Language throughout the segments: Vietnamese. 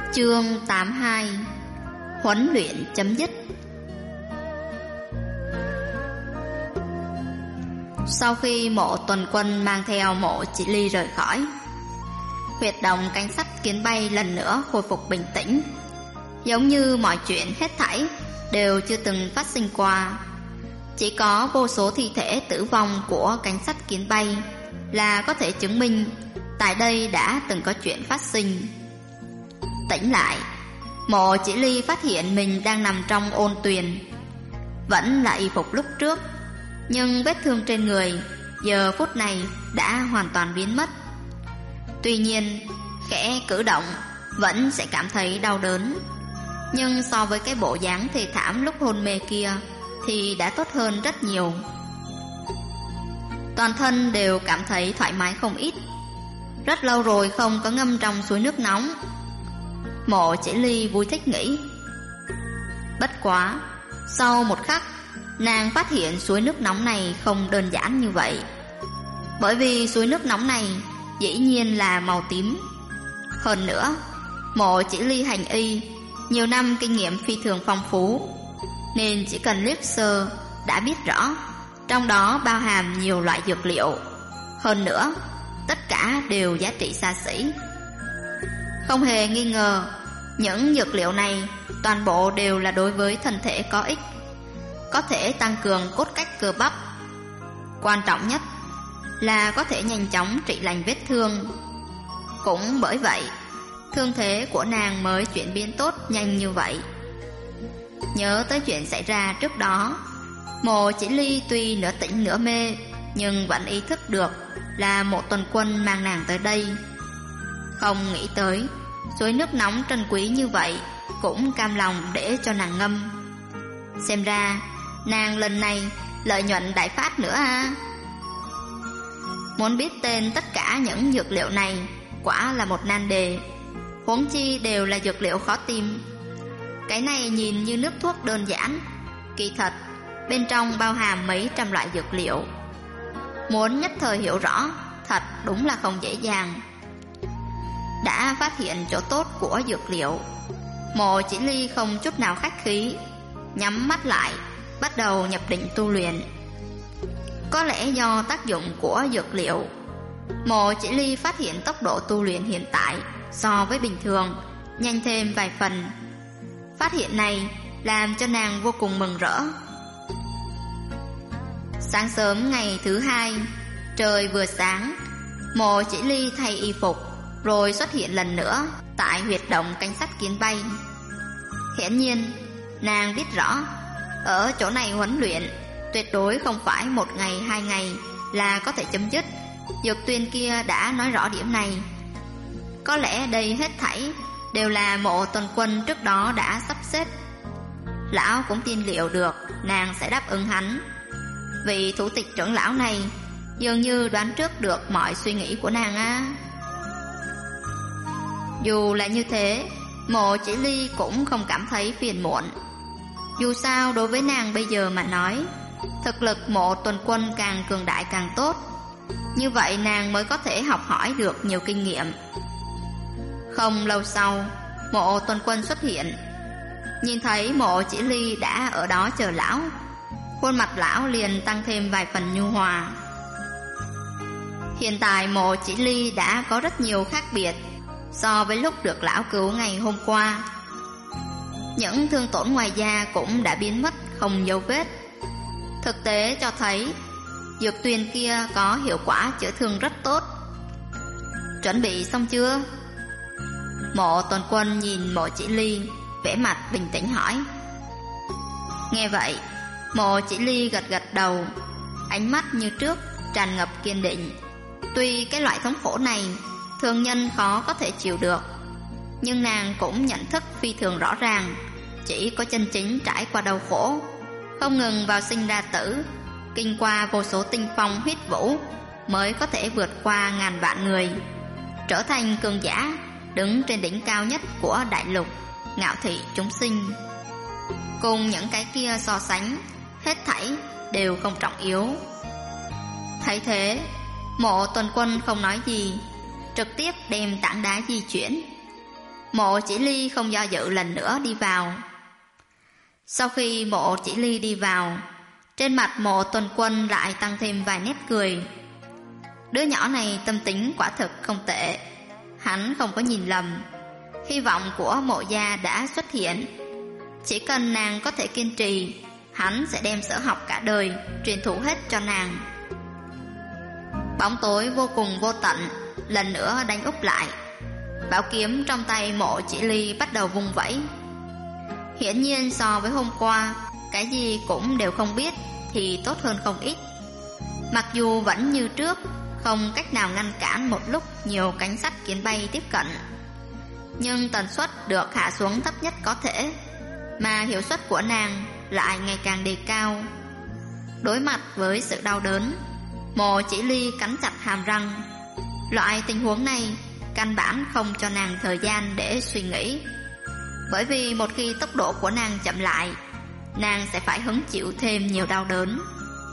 Chương 82. Huấn luyện chấm dứt. Sau khi Mộ Tuần Quân mang theo Mộ Chỉ Ly rời khỏi, huyệt động cánh sắt kiến bay lần nữa khôi phục bình tĩnh, giống như mọi chuyện hết thảy đều chưa từng phát sinh qua. Chỉ có vô số thi thể tử vong của cánh sắt kiến bay là có thể chứng minh tại đây đã từng có chuyện phát sinh. Tỉnh lại, Mộ Chỉ Ly phát hiện mình đang nằm trong ôn tuyền. Vẫn là y phục lúc trước, nhưng vết thương trên người giờ phút này đã hoàn toàn biến mất. Tuy nhiên, khẽ cử động vẫn sẽ cảm thấy đau đớn, nhưng so với cái bộ dáng thê thảm lúc hôn mê kia thì đã tốt hơn rất nhiều. Toàn thân đều cảm thấy thoải mái không ít. Rất lâu rồi không có ngâm trong suối nước nóng. Mộ Chỉ Ly vui thích nghĩ. Bất quá, sau một khắc, nàng phát hiện suối nước nóng này không đơn giản như vậy. Bởi vì suối nước nóng này dĩ nhiên là màu tím. Hơn nữa, Mộ Chỉ Ly hành y, nhiều năm kinh nghiệm phi thường phong phú, nên chỉ cần liếc sơ đã biết rõ trong đó bao hàm nhiều loại dược liệu. Hơn nữa, tất cả đều giá trị xa xỉ. Không hề nghi ngờ, những dược liệu này toàn bộ đều là đối với thân thể có ích, có thể tăng cường cốt cách cơ bắp. Quan trọng nhất là có thể nhanh chóng trị lành vết thương. Cũng bởi vậy, thương thế của nàng mới chuyển biến tốt nhanh như vậy. Nhớ tới chuyện xảy ra trước đó, Mộ Chỉ Ly tuy nửa tỉnh nửa mê, nhưng vẫn ý thức được là Mộ Tuần Quân mang nàng tới đây. Không nghĩ tới suối nước nóng trân quý như vậy cũng cam lòng để cho nàng ngâm. Xem ra nàng lần này lợi nhuận đại phát nữa à. Muốn biết tên tất cả những dược liệu này quả là một nan đề, huống chi đều là dược liệu khó tìm. Cái này nhìn như nước thuốc đơn giản, kỳ thật bên trong bao hàm mấy trăm loại dược liệu. Muốn nhất thời hiểu rõ thật đúng là không dễ dàng. Đã phát hiện chỗ tốt của dược liệu, Mộ Chỉ Ly không chút nào khách khí, nhắm mắt lại bắt đầu nhập định tu luyện. Có lẽ do tác dụng của dược liệu, Mộ Chỉ Ly phát hiện tốc độ tu luyện hiện tại so với bình thường nhanh thêm vài phần. Phát hiện này làm cho nàng vô cùng mừng rỡ. Sáng sớm ngày thứ hai, trời vừa sáng, Mộ Chỉ Ly thay y phục rồi xuất hiện lần nữa tại huyệt động cánh sắt kiến bay. Hiển nhiên, nàng biết rõ ở chỗ này huấn luyện tuyệt đối không phải một ngày hai ngày là có thể chấm dứt. Dược tuyên kia đã nói rõ điểm này. Có lẽ đây hết thảy đều là Mộ Tuần Quân trước đó đã sắp xếp. Lão cũng tin liệu được nàng sẽ đáp ứng hắn. Vị thủ tịch trưởng lão này dường như đoán trước được mọi suy nghĩ của nàng á. Dù là như thế, Mộ Chỉ Ly cũng không cảm thấy phiền muộn. Dù sao đối với nàng bây giờ mà nói, thực lực Mộ Tuần Quân càng cường đại càng tốt. Như vậy nàng mới có thể học hỏi được nhiều kinh nghiệm. Không lâu sau, Mộ Tuần Quân xuất hiện. Nhìn thấy Mộ Chỉ Ly đã ở đó chờ lão, khuôn mặt lão liền tăng thêm vài phần nhu hòa. Hiện tại Mộ Chỉ Ly đã có rất nhiều khác biệt so với lúc được lão cứu ngày hôm qua. Những thương tổn ngoài da cũng đã biến mất không dấu vết. Thực tế cho thấy dược tuyền kia có hiệu quả chữa thương rất tốt. Chuẩn bị xong chưa? Mộ Tuần Quân nhìn Mộ Chỉ Ly, vẻ mặt bình tĩnh hỏi. Nghe vậy, Mộ Chỉ Ly gật gật đầu, ánh mắt như trước tràn ngập kiên định. Tuy cái loại thống khổ này thường nhân khó có thể chịu được, nhưng nàng cũng nhận thức phi thường rõ ràng, chỉ có chân chính trải qua đau khổ, không ngừng vào sinh ra tử, kinh qua vô số tinh phong huyết vũ, mới có thể vượt qua ngàn vạn người, trở thành cường giả, đứng trên đỉnh cao nhất của đại lục, ngạo thị chúng sinh. Cùng những cái kia so sánh, hết thảy đều không trọng yếu. Thấy thế, Mộ Tuần Quân không nói gì, trực tiếp đem tảng đá di chuyển. Mộ Chỉ Ly không do dự lần nữa đi vào. Sau khi Mộ Chỉ Ly đi vào, trên mặt Mộ Tuần Quân lại tăng thêm vài nét cười. Đứa nhỏ này tâm tính quả thực không tệ. Hắn không có nhìn lầm. Hy vọng của Mộ gia đã xuất hiện. Chỉ cần nàng có thể kiên trì, hắn sẽ đem sở học cả đời truyền thụ hết cho nàng. Bóng tối vô cùng vô tận lần nữa đánh úp lại. Bảo kiếm trong tay Mộ Chỉ Ly bắt đầu vung vẫy. Hiển nhiên so với hôm qua, cái gì cũng đều không biết thì tốt hơn không ít. Mặc dù vẫn như trước, không cách nào ngăn cản một lúc nhiều cánh sắt kiến bay tiếp cận, nhưng tần suất được hạ xuống thấp nhất có thể, mà hiệu suất của nàng lại ngày càng đề cao. Đối mặt với sự đau đớn, Mộ Chỉ Ly cắn chặt hàm răng. Loại tình huống này căn bản không cho nàng thời gian để suy nghĩ, bởi vì một khi tốc độ của nàng chậm lại, nàng sẽ phải hứng chịu thêm nhiều đau đớn.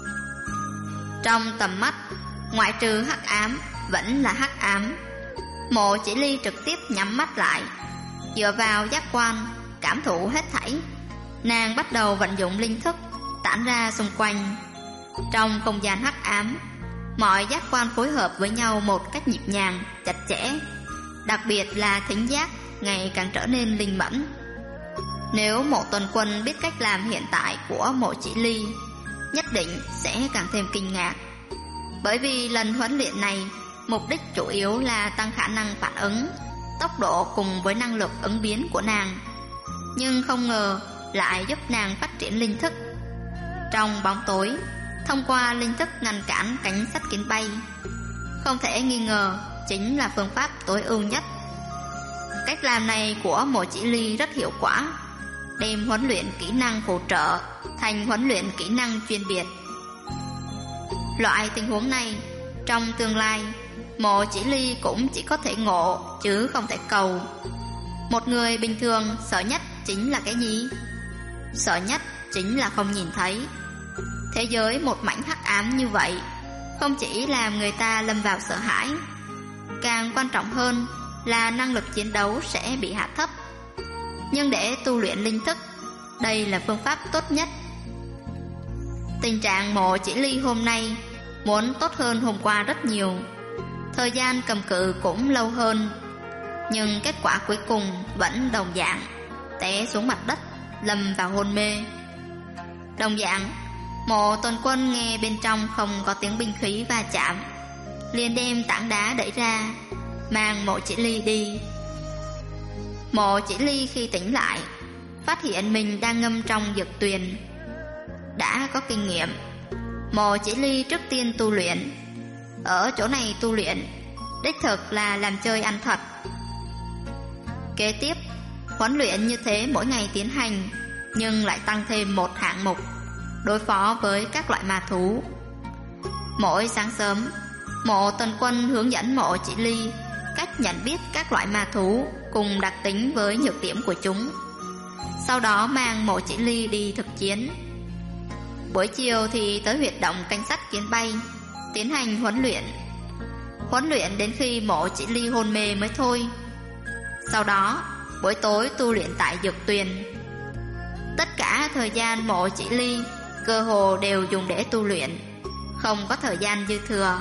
Trong tầm mắt, ngoại trừ hắc ám vẫn là hắc ám. Mộ Chỉ Ly trực tiếp nhắm mắt lại, dựa vào giác quan cảm thụ hết thảy. Nàng bắt đầu vận dụng linh thức tản ra xung quanh. Trong không gian hắc ám, mọi giác quan phối hợp với nhau một cách nhịp nhàng, chặt chẽ. Đặc biệt là thính giác ngày càng trở nên linh mẫn. Nếu Mộ Tuần Quân biết cách làm hiện tại của Mộ Chỉ Ly, nhất định sẽ càng thêm kinh ngạc. Bởi vì lần huấn luyện này, mục đích chủ yếu là tăng khả năng phản ứng, tốc độ cùng với năng lực ứng biến của nàng, nhưng không ngờ lại giúp nàng phát triển linh thức. Trong bóng tối, thông qua linh thức ngăn cản cánh sắt kiến bay, không thể nghi ngờ chính là phương pháp tối ưu nhất. Cách làm này của Mộ Chỉ Ly rất hiệu quả, đem huấn luyện kỹ năng phụ trợ thành huấn luyện kỹ năng chuyên biệt. Loại tình huống này, trong tương lai, Mộ Chỉ Ly cũng chỉ có thể ngộ chứ không thể cầu. Một người bình thường sợ nhất chính là cái gì? Sợ nhất chính là không nhìn thấy. Thế giới một mảnh hắc ám như vậy, không chỉ làm người ta lâm vào sợ hãi, càng quan trọng hơn là năng lực chiến đấu sẽ bị hạ thấp. Nhưng để tu luyện linh thức, đây là phương pháp tốt nhất. Tình trạng Mộ Chỉ Ly hôm nay muốn tốt hơn hôm qua rất nhiều. Thời gian cầm cự cũng lâu hơn, nhưng kết quả cuối cùng vẫn đồng dạng, té xuống mặt đất, lâm vào hôn mê. Đồng dạng, Mộ Tuần Quân nghe bên trong không có tiếng binh khí va chạm, liền đem tảng đá đẩy ra, mang Mộ Chỉ Ly đi. Mộ Chỉ Ly khi tỉnh lại, phát hiện mình đang ngâm trong dược tuyền. Đã có kinh nghiệm, Mộ Chỉ Ly trước tiên tu luyện. Ở chỗ này tu luyện, đích thực là làm chơi ăn thật. Kế tiếp, huấn luyện như thế mỗi ngày tiến hành, nhưng lại tăng thêm một hạng mục, đối phó với các loại ma thú. Mỗi sáng sớm, Mộ Tuần Quân hướng dẫn Mộ Chỉ Ly cách nhận biết các loại ma thú cùng đặc tính với nhược điểm của chúng. Sau đó mang Mộ Chỉ Ly đi thực chiến. Buổi chiều thì tới huyệt động canh sắt kiến bay, tiến hành huấn luyện. Huấn luyện đến khi Mộ Chỉ Ly hôn mê mới thôi. Sau đó, buổi tối tu luyện tại dược tuyền. Tất cả thời gian Mộ Chỉ Ly cơ hồ đều dùng để tu luyện, không có thời gian dư thừa.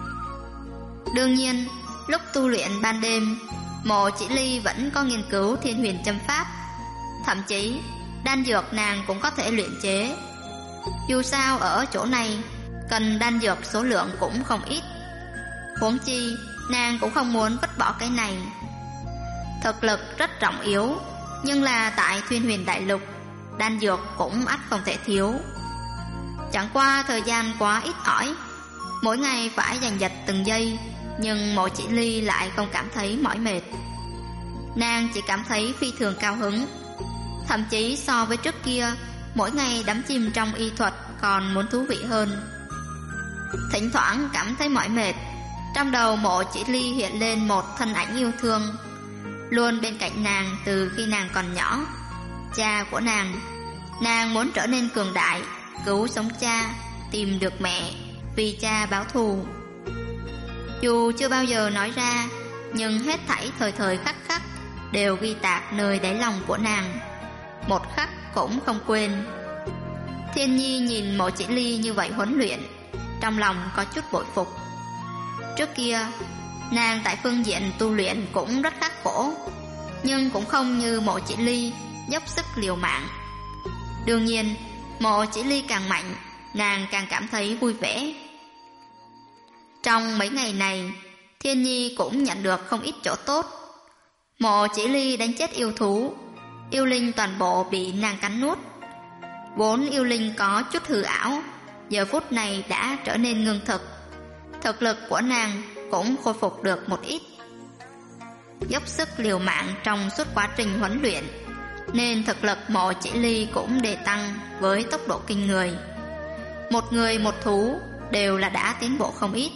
Đương nhiên, lúc tu luyện ban đêm, Mộ Chỉ Ly vẫn có nghiên cứu thiên huyền châm pháp. Thậm chí, đan dược nàng cũng có thể luyện chế. Dù sao ở chỗ này, cần đan dược số lượng cũng không ít. Huống chi, nàng cũng không muốn vứt bỏ cái này. Thực lực rất trọng yếu, nhưng là tại Thiên Huyền Đại Lục, đan dược cũng ắt không thể thiếu. Chẳng qua thời gian quá ít ỏi, mỗi ngày phải giành giật từng giây, nhưng Mộ Chỉ Ly lại không cảm thấy mỏi mệt. Nàng chỉ cảm thấy phi thường cao hứng. Thậm chí so với trước kia, mỗi ngày đắm chìm trong y thuật còn muốn thú vị hơn. Thỉnh thoảng cảm thấy mỏi mệt, trong đầu Mộ Chỉ Ly hiện lên một thân ảnh yêu thương, luôn bên cạnh nàng từ khi nàng còn nhỏ. Cha của nàng. Nàng muốn trở nên cường đại, cứu sống cha, tìm được mẹ, vì cha báo thù. Dù chưa bao giờ nói ra, nhưng hết thảy thời thời khắc khắc đều ghi tạc nơi đáy lòng của nàng, một khắc cũng không quên. Thiên Nhi nhìn Mộ Chỉ Ly như vậy huấn luyện, trong lòng có chút bội phục. Trước kia, nàng tại phương diện tu luyện cũng rất khắc khổ, nhưng cũng không như Mộ Chỉ Ly dốc sức liều mạng. Đương nhiên, Mộ Chỉ Ly càng mạnh, nàng càng cảm thấy vui vẻ. Trong mấy ngày này, Thiên Nhi cũng nhận được không ít chỗ tốt. Mộ Chỉ Ly đánh chết yêu thú, yêu linh toàn bộ bị nàng cắn nuốt. Vốn yêu linh có chút hư ảo, giờ phút này đã trở nên ngưng thực. Thực lực của nàng cũng khôi phục được một ít. Dốc sức liều mạng trong suốt quá trình huấn luyện, nên thực lực Mộ Chỉ Ly cũng đề tăng với tốc độ kinh người. Một người một thú đều là đã tiến bộ không ít.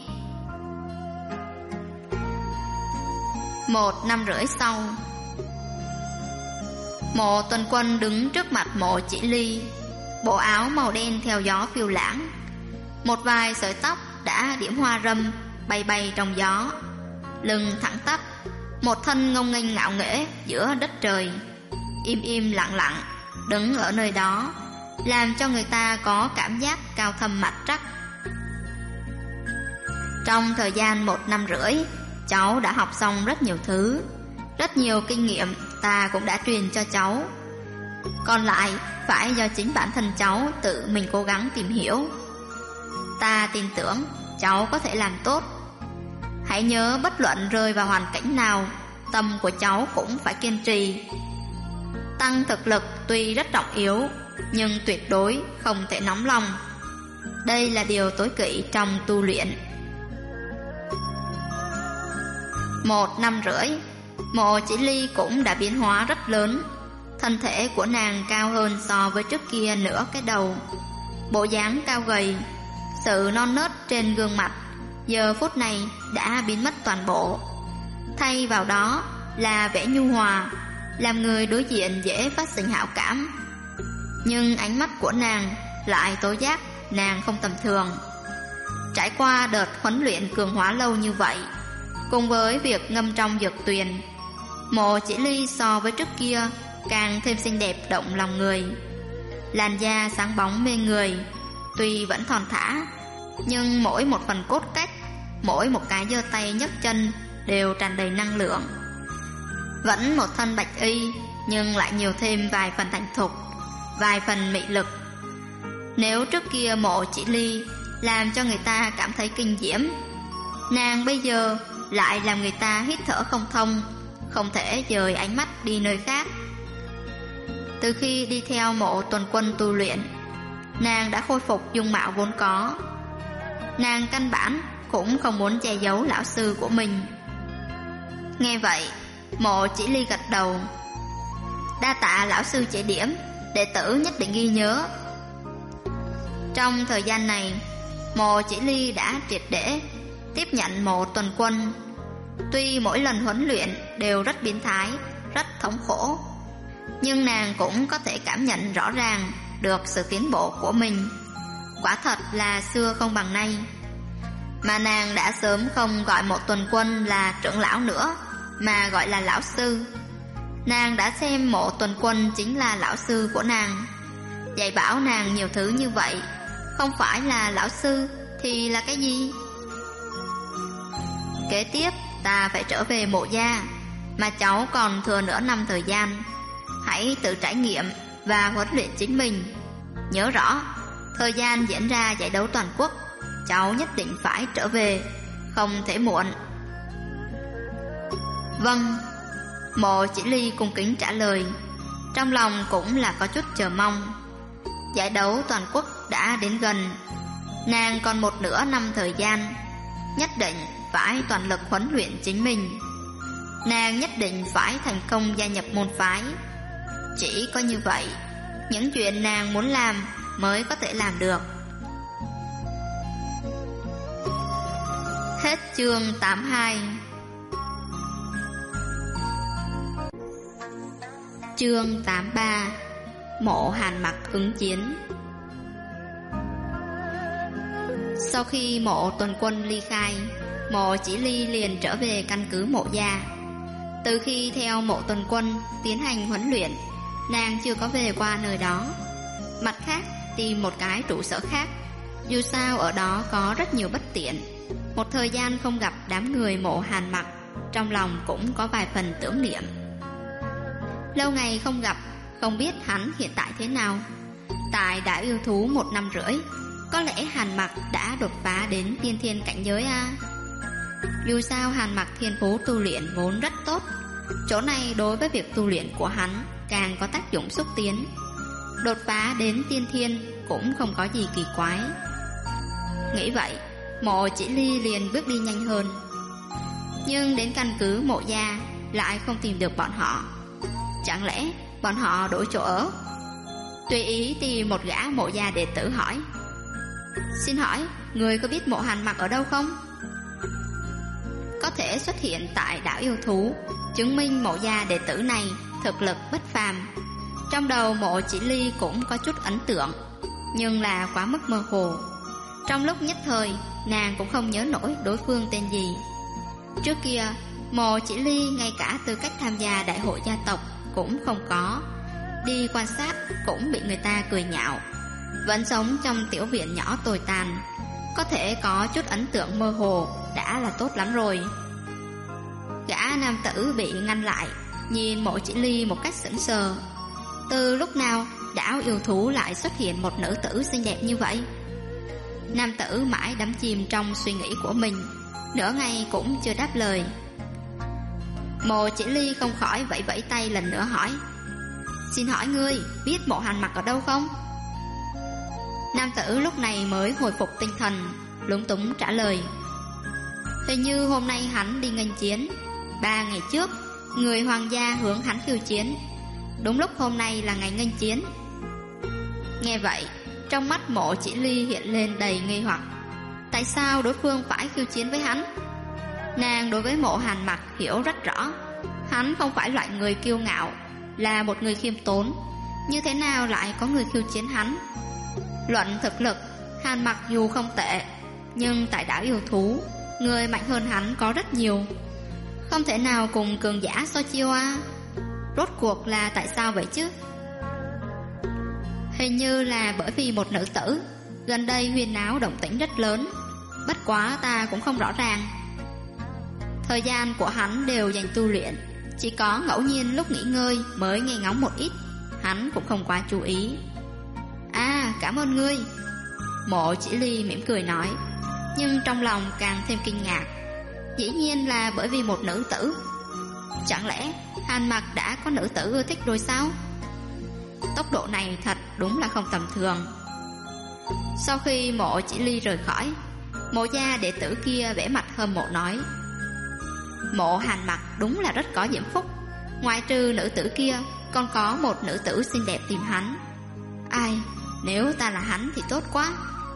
1 năm rưỡi sau, Mộ Tuần Quân đứng trước mặt Mộ Chỉ Ly, bộ áo màu đen theo gió phiêu lãng, một vài sợi tóc đã điểm hoa râm bay bay trong gió, lưng thẳng tắp, một thân ngông nghênh ngạo nghễ giữa đất trời, im im lặng lặng đứng ở nơi đó, làm cho người ta có cảm giác cao thâm mặt trắc. Trong thời gian 1 năm rưỡi, cháu đã học xong rất nhiều thứ, rất nhiều kinh nghiệm ta cũng đã truyền cho cháu. Còn lại phải do chính bản thân cháu tự mình cố gắng tìm hiểu. Ta tin tưởng cháu có thể làm tốt. Hãy nhớ bất luận rơi vào hoàn cảnh nào, tâm của cháu cũng phải kiên trì. Tăng thực lực tuy rất trọng yếu, nhưng tuyệt đối không thể nóng lòng. Đây là điều tối kỵ trong tu luyện. 1 năm rưỡi, Mộ Chỉ Ly cũng đã biến hóa rất lớn. Thân thể của nàng cao hơn so với trước kia nửa cái đầu. Bộ dáng cao gầy, sự non nớt trên gương mặt giờ phút này đã biến mất toàn bộ. Thay vào đó là vẻ nhu hòa, làm người đối diện dễ phát sinh hảo cảm. Nhưng ánh mắt của nàng lại tố giác nàng không tầm thường. Trải qua đợt huấn luyện cường hóa lâu như vậy, cùng với việc ngâm trong dược tuyền, Mộ Chỉ Ly so với trước kia càng thêm xinh đẹp động lòng người. Làn da sáng bóng mê người, tuy vẫn thon thả, nhưng mỗi một phần cốt cách, mỗi một cái giơ tay nhấc chân đều tràn đầy năng lượng. Vẫn một thân bạch y, nhưng lại nhiều thêm vài phần thành thục, vài phần mị lực. Nếu trước kia Mộ Chỉ Ly làm cho người ta cảm thấy kinh diễm, nàng bây giờ lại làm người ta hít thở không thông, không thể dời ánh mắt đi nơi khác. Từ khi đi theo Mộ Tuần Quân tu luyện, nàng đã khôi phục dung mạo vốn có. Nàng căn bản cũng không muốn che giấu lão sư của mình. Nghe vậy, Mộ Chỉ Ly gật đầu. Đa tạ lão sư chỉ điểm, đệ tử nhất định ghi nhớ. Trong thời gian này, Mộ Chỉ Ly đã triệt để tiếp nhận Mộ Tuần Quân. Tuy mỗi lần huấn luyện đều rất biến thái, rất thống khổ, nhưng nàng cũng có thể cảm nhận rõ ràng được sự tiến bộ của mình. Quả thật là xưa không bằng nay. Mà nàng đã sớm không gọi Mộ Tuần Quân là trưởng lão nữa, mà gọi là lão sư. Nàng đã xem Mộ Tuần Quân chính là lão sư của nàng, dạy bảo nàng nhiều thứ như vậy. Không phải là lão sư thì là cái gì? Kế tiếp ta phải trở về Mộ gia, mà cháu còn thừa nửa năm thời gian. Hãy tự trải nghiệm và huấn luyện chính mình. Nhớ rõ, thời gian diễn ra giải đấu toàn quốc, cháu nhất định phải trở về, không thể muộn. Vâng. Mộ Chỉ Ly cung kính trả lời, trong lòng cũng là có chút chờ mong. Giải đấu toàn quốc đã đến gần, nàng còn một nửa năm thời gian, nhất định phải toàn lực huấn luyện chính mình. Nàng nhất định phải thành công gia nhập môn phái. Chỉ có như vậy, những chuyện nàng muốn làm mới có thể làm được. Hết chương 82. Chương 83. Mộ Hàn Mặc ứng chiến. Sau khi Mộ Tuần Quân ly khai, Mộ Chỉ Ly liền trở về căn cứ Mộ gia. Từ khi theo Mộ Tuần Quân tiến hành huấn luyện, nàng chưa có về qua nơi đó. Mặt khác, tìm một cái trụ sở khác, dù sao ở đó có rất nhiều bất tiện. Một thời gian không gặp đám người Mộ Hàn Mặc, trong lòng cũng có vài phần tưởng niệm. Lâu ngày không gặp, không biết hắn hiện tại thế nào. Tại đảo yêu thú 1 năm rưỡi, có lẽ Hàn Mặc đã đột phá đến tiên thiên cảnh giới a. Dù sao Hàn Mặc thiên phú tu luyện vốn rất tốt, chỗ này đối với việc tu luyện của hắn càng có tác dụng xúc tiến. Đột phá đến tiên thiên cũng không có gì kỳ quái. Nghĩ vậy, Mộ Chỉ Ly liền bước đi nhanh hơn. Nhưng đến căn cứ Mộ gia lại không tìm được bọn họ. Chẳng lẽ bọn họ đổi chỗ ở? Tùy ý tìm một gã Mộ gia đệ tử hỏi: "Xin hỏi, người có biết Mộ Hàn Mặc ở đâu không?" Có thể xuất hiện tại đảo yêu thú, chứng minh Mộ gia đệ tử này thực lực bất phàm. Trong đầu Mộ Chỉ Ly cũng có chút ấn tượng, nhưng là quá mức mơ hồ. Trong lúc nhất thời, nàng cũng không nhớ nổi đối phương tên gì. Trước kia, Mộ Chỉ Ly ngay cả tư cách tham gia đại hội gia tộc cũng không có, đi quan sát cũng bị người ta cười nhạo. Vẫn sống trong tiểu viện nhỏ tồi tàn, có thể có chút ấn tượng mơ hồ đã là tốt lắm rồi. Gã nam tử bị ngăn lại, nhìn Mộ Chỉ Ly một cách sững sờ. Từ lúc nào đảo yêu thú lại xuất hiện một nữ tử xinh đẹp như vậy? Nam tử mãi đắm chìm trong suy nghĩ của mình, nửa ngày cũng chưa đáp lời. Mộ Chỉ Ly không khỏi vẫy vẫy tay lần nữa hỏi: "Xin hỏi ngươi biết Mộ Hàn Mặc ở đâu không?" Nam tử lúc này mới hồi phục tinh thần, lúng túng trả lời: "Hình như hôm nay hắn đi nghênh chiến. 3 ngày trước, người hoàng gia hướng hắn khiêu chiến. Đúng lúc hôm nay là ngày nghênh chiến." Nghe vậy, trong mắt Mộ Chỉ Ly hiện lên đầy nghi hoặc. Tại sao đối phương phải khiêu chiến với hắn? Nàng đối với Mộ Hàn Mặc hiểu rất rõ. Hắn không phải loại người kiêu ngạo, là một người khiêm tốn. Như thế nào lại có người khiêu chiến hắn? Luận thực lực, Hàn Mặc dù không tệ, nhưng tại đảo yêu thú, người mạnh hơn hắn có rất nhiều, không thể nào cùng cường giả so chiêu a. Rốt cuộc là tại sao vậy chứ? Hình như là bởi vì một nữ tử gần đây huyên náo động tĩnh rất lớn, bất quá ta cũng không rõ ràng. Thời gian của hắn đều dành tu luyện, chỉ có ngẫu nhiên lúc nghỉ ngơi mới nghe ngóng một ít, hắn cũng không quá chú ý. "À, cảm ơn ngươi." Mộ Chỉ Ly mỉm cười nói, nhưng trong lòng càng thêm kinh ngạc. Dĩ nhiên là bởi vì một nữ tử. Chẳng lẽ Hàn Mặc đã có nữ tử ưa thích rồi sao? Tốc độ này thật đúng là không tầm thường. Sau khi Mộ Chỉ Ly rời khỏi, Mộ gia đệ tử kia vẻ mặt hâm mộ nói: "Mộ Hàn Mặc đúng là rất có diễm phúc. Ngoại trừ nữ tử kia, còn có một nữ tử xinh đẹp tìm hắn. Ai, nếu ta là hắn thì tốt quá."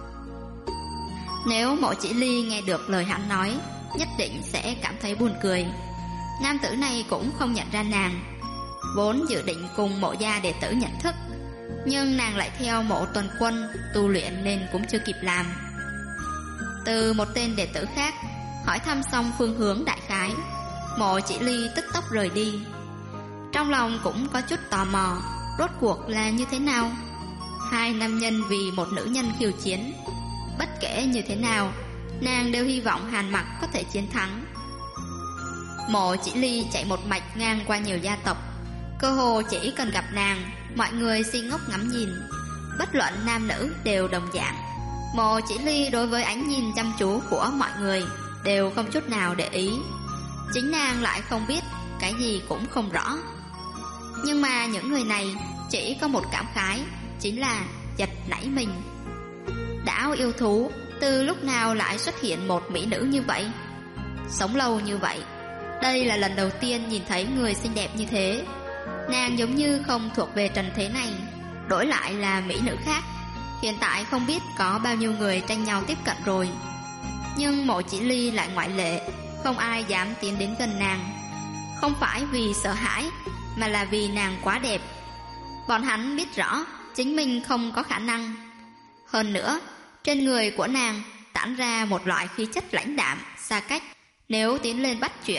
Nếu Mộ Chỉ Ly nghe được lời hắn nói, nhất định sẽ cảm thấy buồn cười. Nam tử này cũng không nhận ra nàng. Vốn dự định cùng Mộ gia đệ tử nhận thức, nhưng nàng lại theo Mộ Tuần Quân tu luyện nên cũng chưa kịp làm. Từ một tên đệ tử khác hỏi thăm xong phương hướng đại khái, Mộ Chỉ Ly tức tốc rời đi. Trong lòng cũng có chút tò mò, rốt cuộc là như thế nào? 2 nam nhân vì một nữ nhân khiêu chiến. Bất kể như thế nào, nàng đều hy vọng Hàn Mặc có thể chiến thắng. Mộ Chỉ Ly chạy một mạch ngang qua nhiều gia tộc, cơ hồ chỉ cần gặp nàng, mọi người si ngốc ngắm nhìn. Bất luận nam nữ đều đồng dạng. Mộ Chỉ Ly đối với ánh nhìn chăm chú của mọi người đều không chút nào để ý. Chính nàng lại không biết, cái gì cũng không rõ. Nhưng mà những người này chỉ có một cảm khái, chính là giật nảy mình. Đảo yêu thú từ lúc nào lại xuất hiện một mỹ nữ như vậy? Sống lâu như vậy, đây là lần đầu tiên nhìn thấy người xinh đẹp như thế. Nàng giống như không thuộc về trần thế này. Đổi lại là mỹ nữ khác, hiện tại không biết có bao nhiêu người tranh nhau tiếp cận rồi. Nhưng Mộ Chỉ Ly lại ngoại lệ, không ai dám tiến đến gần nàng. Không phải vì sợ hãi, mà là vì nàng quá đẹp. Bọn hắn biết rõ chính mình không có khả năng. Hơn nữa, trên người của nàng tản ra một loại khí chất lãnh đạm, xa cách. Nếu tiến lên bắt chuyện,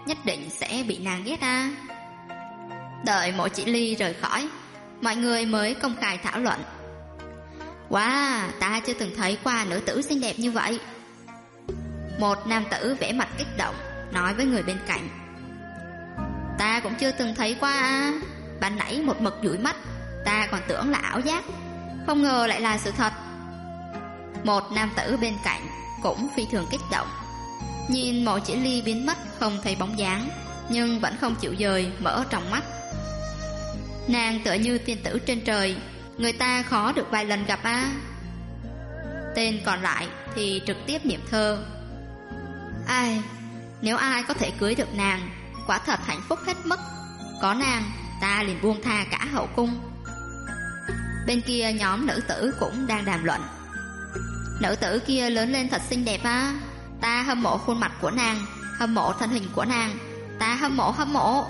nhất định sẽ bị nàng ghét à? Đợi Mộ Chỉ Ly rời khỏi, mọi người mới công khai thảo luận. Wow, ta chưa từng thấy qua nữ tử xinh đẹp như vậy. Một nam tử vẻ mặt kích động nói với người bên cạnh. Ta cũng chưa từng thấy qua à. Ban nãy một mực dụi mắt, ta còn tưởng là ảo giác, không ngờ lại là sự thật. Một nam tử bên cạnh cũng phi thường kích động, nhìn Mộ Chỉ Ly biến mất không thấy bóng dáng, nhưng vẫn không chịu rời mở trong mắt. Nàng tựa như tiên tử trên trời, người ta khó được vài lần gặp à. Tên còn lại thì trực tiếp niệm thơ. Ai, nếu ai có thể cưới được nàng, quả thật hạnh phúc hết mức. Có nàng, ta liền buông tha cả hậu cung. Bên kia nhóm nữ tử cũng đang đàm luận. Nữ tử kia lớn lên thật xinh đẹp à. Ta hâm mộ khuôn mặt của nàng, hâm mộ thân hình của nàng, ta hâm mộ.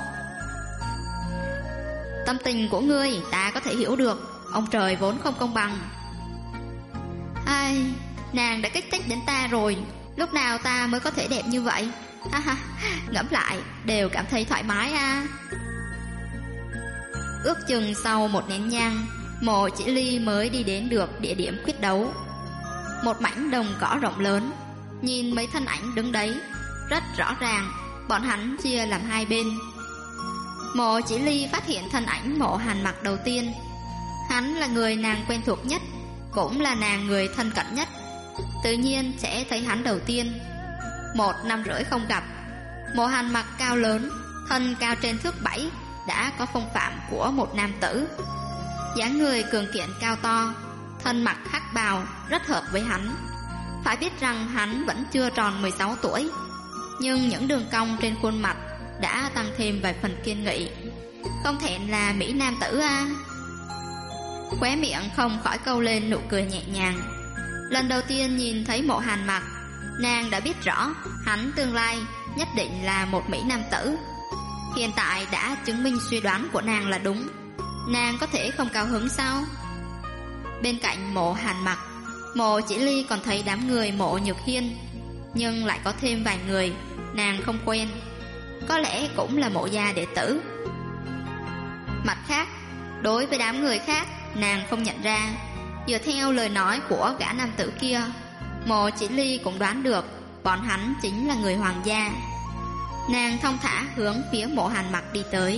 Tâm tình của ngươi ta có thể hiểu được, ông trời vốn không công bằng. Ai, nàng đã kích thích đến ta rồi, lúc nào ta mới có thể đẹp như vậy? Ha ha, ngẫm lại đều cảm thấy thoải mái à. Ước chừng sau một nén nhang, Mộ Chỉ Ly mới đi đến được địa điểm quyết đấu. Một mảnh đồng cỏ rộng lớn, nhìn mấy thân ảnh đứng đấy, rất rõ ràng bọn hắn chia làm hai bên. Mộ Chỉ Ly phát hiện thân ảnh Mộ Hàn Mặc đầu tiên. Hắn là người nàng quen thuộc nhất, cũng là nàng người thân cận nhất, tự nhiên sẽ thấy hắn đầu tiên. 1 năm rưỡi không gặp, Mộ Hàn Mặc cao lớn, thân cao trên thước 7, đã có phong phạm của một nam tử. Dáng người cường kiện cao to, thân mặc hắc bào rất hợp với hắn. Phải biết rằng hắn vẫn chưa tròn 16 tuổi, nhưng những đường cong trên khuôn mặt đã tăng thêm vài phần kiên nghị, không thẹn là mỹ nam tử à. Khóe miệng không khỏi câu lên nụ cười nhẹ nhàng. Lần đầu tiên nhìn thấy Mộ Hàn Mặc, nàng đã biết rõ hắn tương lai nhất định là một mỹ nam tử. Hiện tại đã chứng minh suy đoán của nàng là đúng, nàng có thể không cao hứng sao? Bên cạnh Mộ Hàn Mặc, Mộ Chỉ Ly còn thấy đám người Mộ Nhược Hiên, nhưng lại có thêm vài người nàng không quen, có lẽ cũng là Mộ gia đệ tử. Mặt khác, đối với đám người khác nàng không nhận ra. Dựa theo lời nói của gã nam tử kia, Mộ Chỉ Ly cũng đoán được bọn hắn chính là người hoàng gia. Nàng thong thả hướng phía Mộ Hàn Mặc đi tới.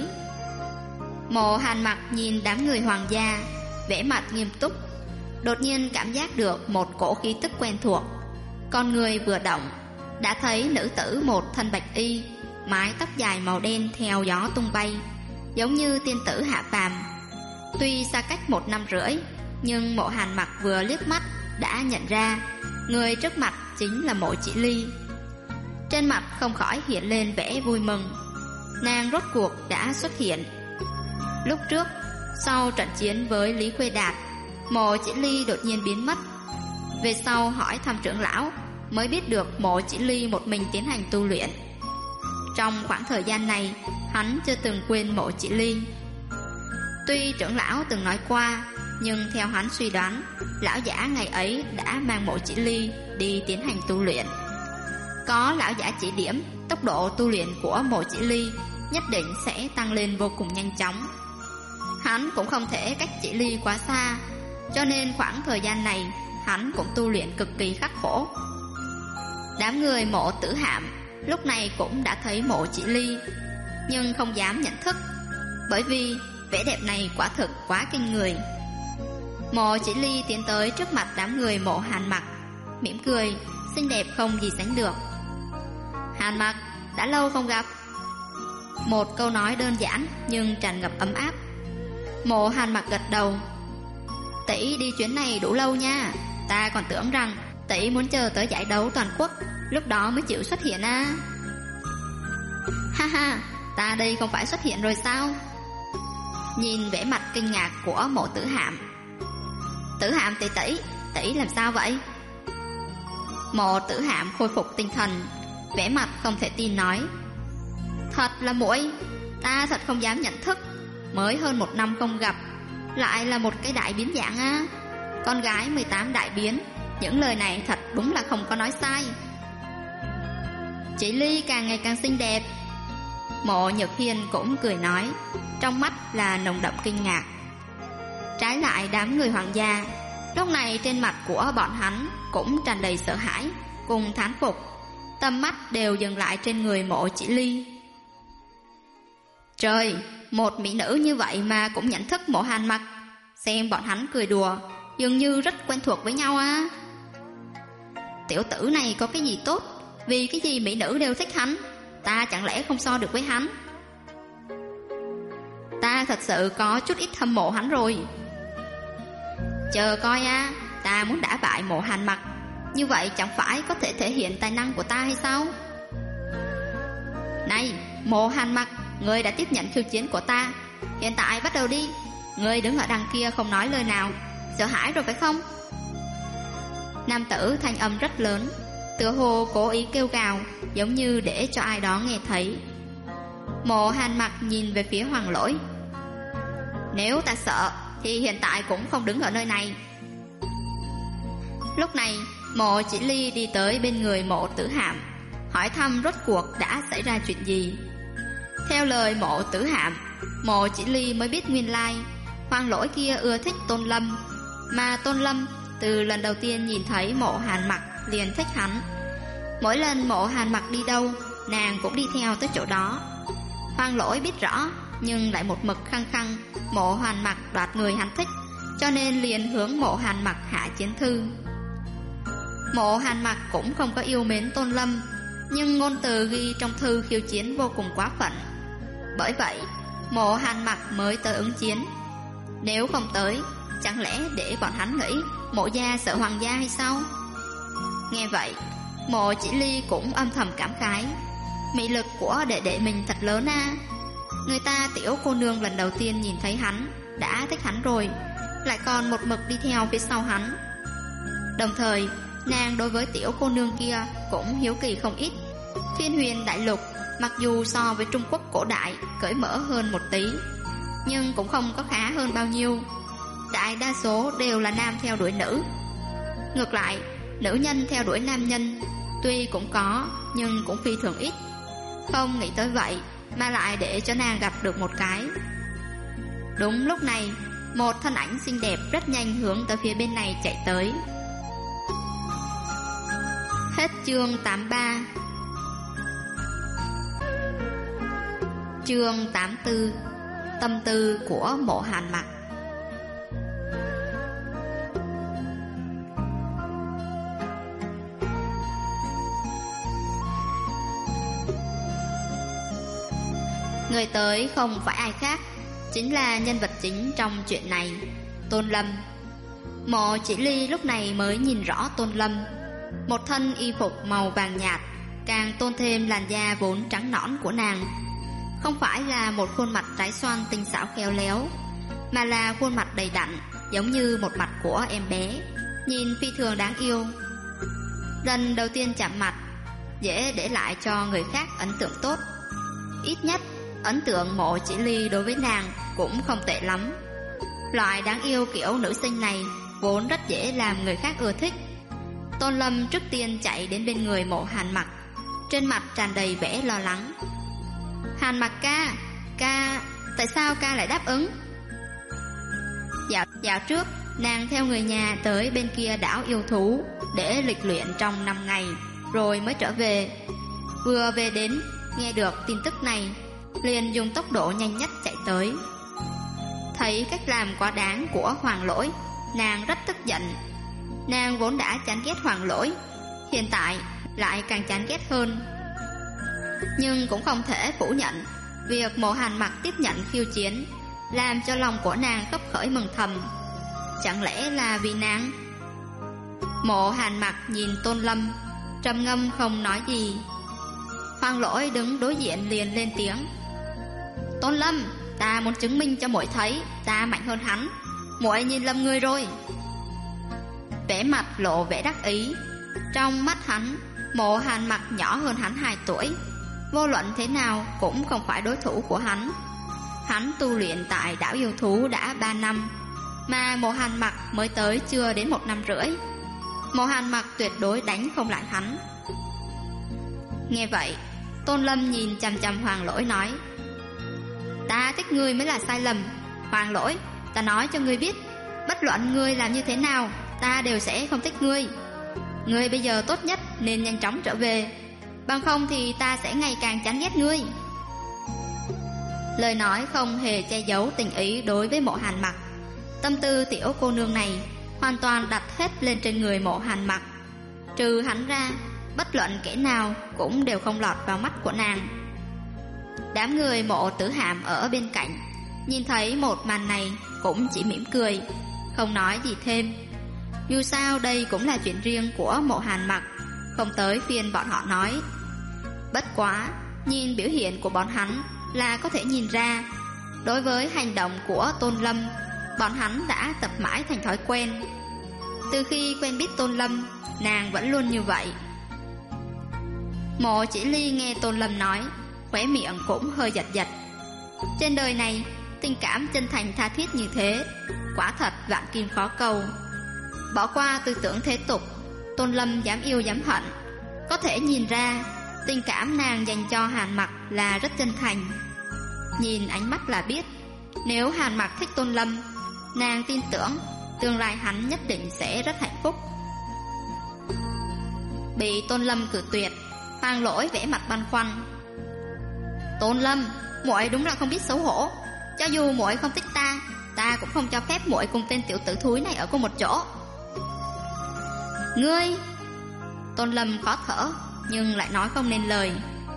Mộ Hàn Mặc nhìn đám người hoàng gia, vẻ mặt nghiêm túc, đột nhiên cảm giác được một cổ khí tức quen thuộc. Con người vừa động, đã thấy nữ tử một thân bạch y, mái tóc dài màu đen theo gió tung bay, giống như tiên tử hạ phàm. Tuy xa cách 1 năm rưỡi, nhưng Mộ Hàn Mặc vừa liếc mắt đã nhận ra người trước mặt chính là Mộ Chỉ Ly. Trên mặt không khỏi hiện lên vẻ vui mừng. Nàng rốt cuộc đã xuất hiện. Lúc trước, sau trận chiến với Lý Khuê Đạt, Mộ Chỉ Ly đột nhiên biến mất. Về sau hỏi thăm trưởng lão, mới biết được Mộ Chỉ Ly một mình tiến hành tu luyện. Trong khoảng thời gian này, hắn chưa từng quên Mộ Chỉ Ly. Tuy trưởng lão từng nói qua, nhưng theo hắn suy đoán, lão giả ngày ấy đã mang Mộ Chỉ Ly đi tiến hành tu luyện. Có lão giả chỉ điểm, tốc độ tu luyện của Mộ Chỉ Ly nhất định sẽ tăng lên vô cùng nhanh chóng. Hắn cũng không thể cách Chỉ Ly quá xa, cho nên khoảng thời gian này hắn cũng tu luyện cực kỳ khắc khổ. Đám người Mộ Tử Hạm lúc này cũng đã thấy Mộ Chỉ Ly, nhưng không dám nhận thức, bởi vì vẻ đẹp này quả thực quá kinh người. Mộ Chỉ Ly tiến tới trước mặt đám người Mộ Hàn Mặc, mỉm cười, xinh đẹp không gì sánh được. Hàn Mặc, đã lâu không gặp. Một câu nói đơn giản nhưng tràn ngập ấm áp. Mộ Hàn Mặc gật đầu. Tỷ đi chuyến này đủ lâu nha, ta còn tưởng rằng tỷ muốn chờ tới giải đấu toàn quốc lúc đó mới chịu xuất hiện à. Ha ha, ta đây không phải xuất hiện rồi sao? Nhìn vẻ mặt kinh ngạc của Mộ Tử Hạm. Tử Hạm tỷ tỷ, tỷ làm sao vậy? Mộ Tử Hạm khôi phục tinh thần, vẻ mặt không thể tin nói. Thật là muội, ta thật không dám nhận thức, mới hơn 1 năm không gặp, lại là một cái đại biến dạng á. Con gái 18 đại biến, những lời này thật đúng là không có nói sai. Chỉ Ly càng ngày càng xinh đẹp, Mộ Nhược Hiên cũng cười nói, trong mắt là nồng đậm kinh ngạc. Trái lại đám người hoàng gia, lúc này trên mặt của bọn hắn cũng tràn đầy sợ hãi cùng thán phục, tầm mắt đều dừng lại trên người Mộ Chỉ Ly. Trời, một mỹ nữ như vậy mà cũng nhận thức Mộ Hàn Mặc. Xem bọn hắn cười đùa, dường như rất quen thuộc với nhau á. Tiểu tử này có cái gì tốt, vì cái gì mỹ nữ đều thích hắn, ta chẳng lẽ không so được với hắn? Ta thật sự có chút ít hâm mộ hắn rồi. Chờ coi á, ta muốn đả bại Mộ Hàn Mặc, như vậy chẳng phải có thể thể hiện tài năng của ta hay sao? Này, Mộ Hàn Mặc, ngươi đã tiếp nhận khiêu chiến của ta, hiện tại bắt đầu đi. Ngươi đứng ở đằng kia không nói lời nào, sợ hãi rồi phải không? Nam tử thanh âm rất lớn, tựa hồ cố ý kêu gào, giống như để cho ai đó nghe thấy. Mộ Hàn Mặc nhìn về phía Hoàng Lỗi. Nếu ta sợ thì hiện tại cũng không đứng ở nơi này. Lúc này Mộ Chỉ Ly đi tới bên người Mộ Tử Hạm, hỏi thăm rốt cuộc đã xảy ra chuyện gì. Theo lời Mộ Tử Hạm, Mộ Chỉ Ly mới biết nguyên lai Hoàng Lỗi kia ưa thích Tôn Lâm, mà Tôn Lâm từ lần đầu tiên nhìn thấy Mộ Hàn Mặc liền thích hắn. Mỗi lần Mộ Hàn Mặc đi đâu, nàng cũng đi theo tới chỗ đó. Hoàng Lỗi biết rõ, nhưng lại một mực khăng khăng Mộ Hàn Mặc đoạt người hắn thích, cho nên liền hướng Mộ Hàn Mặc hạ chiến thư. Mộ Hàn Mặc cũng không có yêu mến Tôn Lâm, nhưng ngôn từ ghi trong thư khiêu chiến vô cùng quá phận. Bởi vậy Mộ Hàn Mặc mới tới ứng chiến. Nếu không tới, chẳng lẽ để bọn hắn nghĩ Mộ gia sợ hoàng gia hay sao? Nghe vậy, Mộ Chỉ Ly cũng âm thầm cảm khái, mị lực của đệ đệ mình thật lớn à. Người ta tiểu cô nương lần đầu tiên nhìn thấy hắn đã thích hắn rồi, lại còn một mực đi theo phía sau hắn. Đồng thời nàng đối với tiểu cô nương kia cũng hiếu kỳ không ít. Thiên Huyền đại lục mặc dù so với Trung Quốc cổ đại cởi mở hơn một tí, nhưng cũng không có khá hơn bao nhiêu. Đại đa số đều là nam theo đuổi nữ. Ngược lại, nữ nhân theo đuổi nam nhân tuy cũng có, nhưng cũng phi thường ít. Không nghĩ tới vậy mà lại để cho nàng gặp được một cái. Đúng lúc này, một thân ảnh xinh đẹp rất nhanh hướng tới phía bên này chạy tới. Hết chương 83. Chương 84. Tâm tư của Mộ Hàn Mặc. Người tới không phải ai khác, chính là nhân vật chính trong chuyện này, Tôn Lâm. Mộ Chỉ Ly lúc này mới nhìn rõ Tôn Lâm. Một thân y phục màu vàng nhạt càng tôn thêm làn da vốn trắng nõn của nàng. Không phải là một khuôn mặt trái xoan tinh xảo khéo léo, mà là khuôn mặt đầy đặn, giống như một mặt của em bé, nhìn phi thường đáng yêu. Lần đầu tiên chạm mặt, dễ để lại cho người khác ấn tượng tốt. Ít nhất ấn tượng Mộ Chỉ Ly đối với nàng cũng không tệ lắm. Loại đáng yêu kiểu nữ sinh này vốn rất dễ làm người khác ưa thích. Tôn Lâm trước tiên chạy đến bên người Mộ Hàn Mặc, trên mặt tràn đầy vẻ lo lắng. Hàn Mặc ca, tại sao ca lại đáp ứng? Dạo trước nàng theo người nhà tới bên kia đảo yêu thú để lịch luyện trong 5 ngày, rồi mới trở về. Vừa về đến, nghe được tin tức này, liền dùng tốc độ nhanh nhất chạy tới. Thấy cách làm quá đáng của Hoàng Lỗi, nàng rất tức giận. Nàng vốn đã chán ghét Hoàng Lỗi, hiện tại lại càng chán ghét hơn. Nhưng cũng không thể phủ nhận việc Mộ Hàn Mặc tiếp nhận khiêu chiến làm cho lòng của nàng khấp khởi mừng thầm. Chẳng lẽ là vì nàng? Mộ Hàn Mặc nhìn Tôn Lâm, trầm ngâm không nói gì. Hoàng Lỗi đứng đối diện liền lên tiếng. Tôn Lâm, ta muốn chứng minh cho muội thấy ta mạnh hơn hắn. Muội nhìn lầm người rồi. Vẻ mặt lộ vẻ đắc ý. Trong mắt hắn, Mộ Hàn Mặc nhỏ hơn hắn 2 tuổi, vô luận thế nào cũng không phải đối thủ của hắn. Hắn tu luyện tại đảo yêu thú đã 3 năm, mà Mộ Hàn Mặc mới tới chưa đến 1 năm rưỡi. Mộ Hàn Mặc tuyệt đối đánh không lại hắn. Nghe vậy, Tôn Lâm nhìn chằm chằm Hoàng Lỗi nói: Ta thích ngươi mới là sai lầm. Hoàng Lỗi, ta nói cho ngươi biết, bất luận ngươi làm như thế nào, ta đều sẽ không thích ngươi. Ngươi bây giờ tốt nhất nên nhanh chóng trở về, bằng không thì ta sẽ ngày càng chán ghét ngươi. Lời nói không hề che giấu tình ý đối với Mộ Hàn Mặc. Tâm tư tiểu cô nương này hoàn toàn đặt hết lên trên người Mộ Hàn Mặc. Trừ hắn ra, bất luận kẻ nào cũng đều không lọt vào mắt của nàng. Đám người Mộ Tử Hàm ở bên cạnh nhìn thấy một màn này cũng chỉ mỉm cười, không nói gì thêm. Dù sao đây cũng là chuyện riêng của Mộ Hàn Mặc, không tới phiên bọn họ nói. Bất quá, nhìn biểu hiện của bọn hắn là có thể nhìn ra, đối với hành động của Tôn Lâm, bọn hắn đã tập mãi thành thói quen. Từ khi quen biết Tôn Lâm, nàng vẫn luôn như vậy. Mộ Chỉ Ly nghe Tôn Lâm nói, khóe miệng cũng hơi giật giật. Trên đời này, tình cảm chân thành tha thiết như thế, quả thật vạn kim khó cầu. Bỏ qua tư tưởng thế tục, Tôn Lâm dám yêu dám hận, có thể nhìn ra tình cảm nàng dành cho Hàn Mặc là rất chân thành. Nhìn ánh mắt là biết, nếu Hàn Mặc thích Tôn Lâm, nàng tin tưởng tương lai hắn nhất định sẽ rất hạnh phúc. Bị Tôn Lâm cự tuyệt, Hoàng Lỗi vẽ mặt băn khoăn. Tôn Lâm, muội đúng là không biết xấu hổ. Cho dù muội không thích ta, ta cũng không cho phép muội cùng tên tiểu tử thúi này ở cùng một chỗ. Ngươi! Tôn Lâm khó thở, nhưng lại nói không nên lời.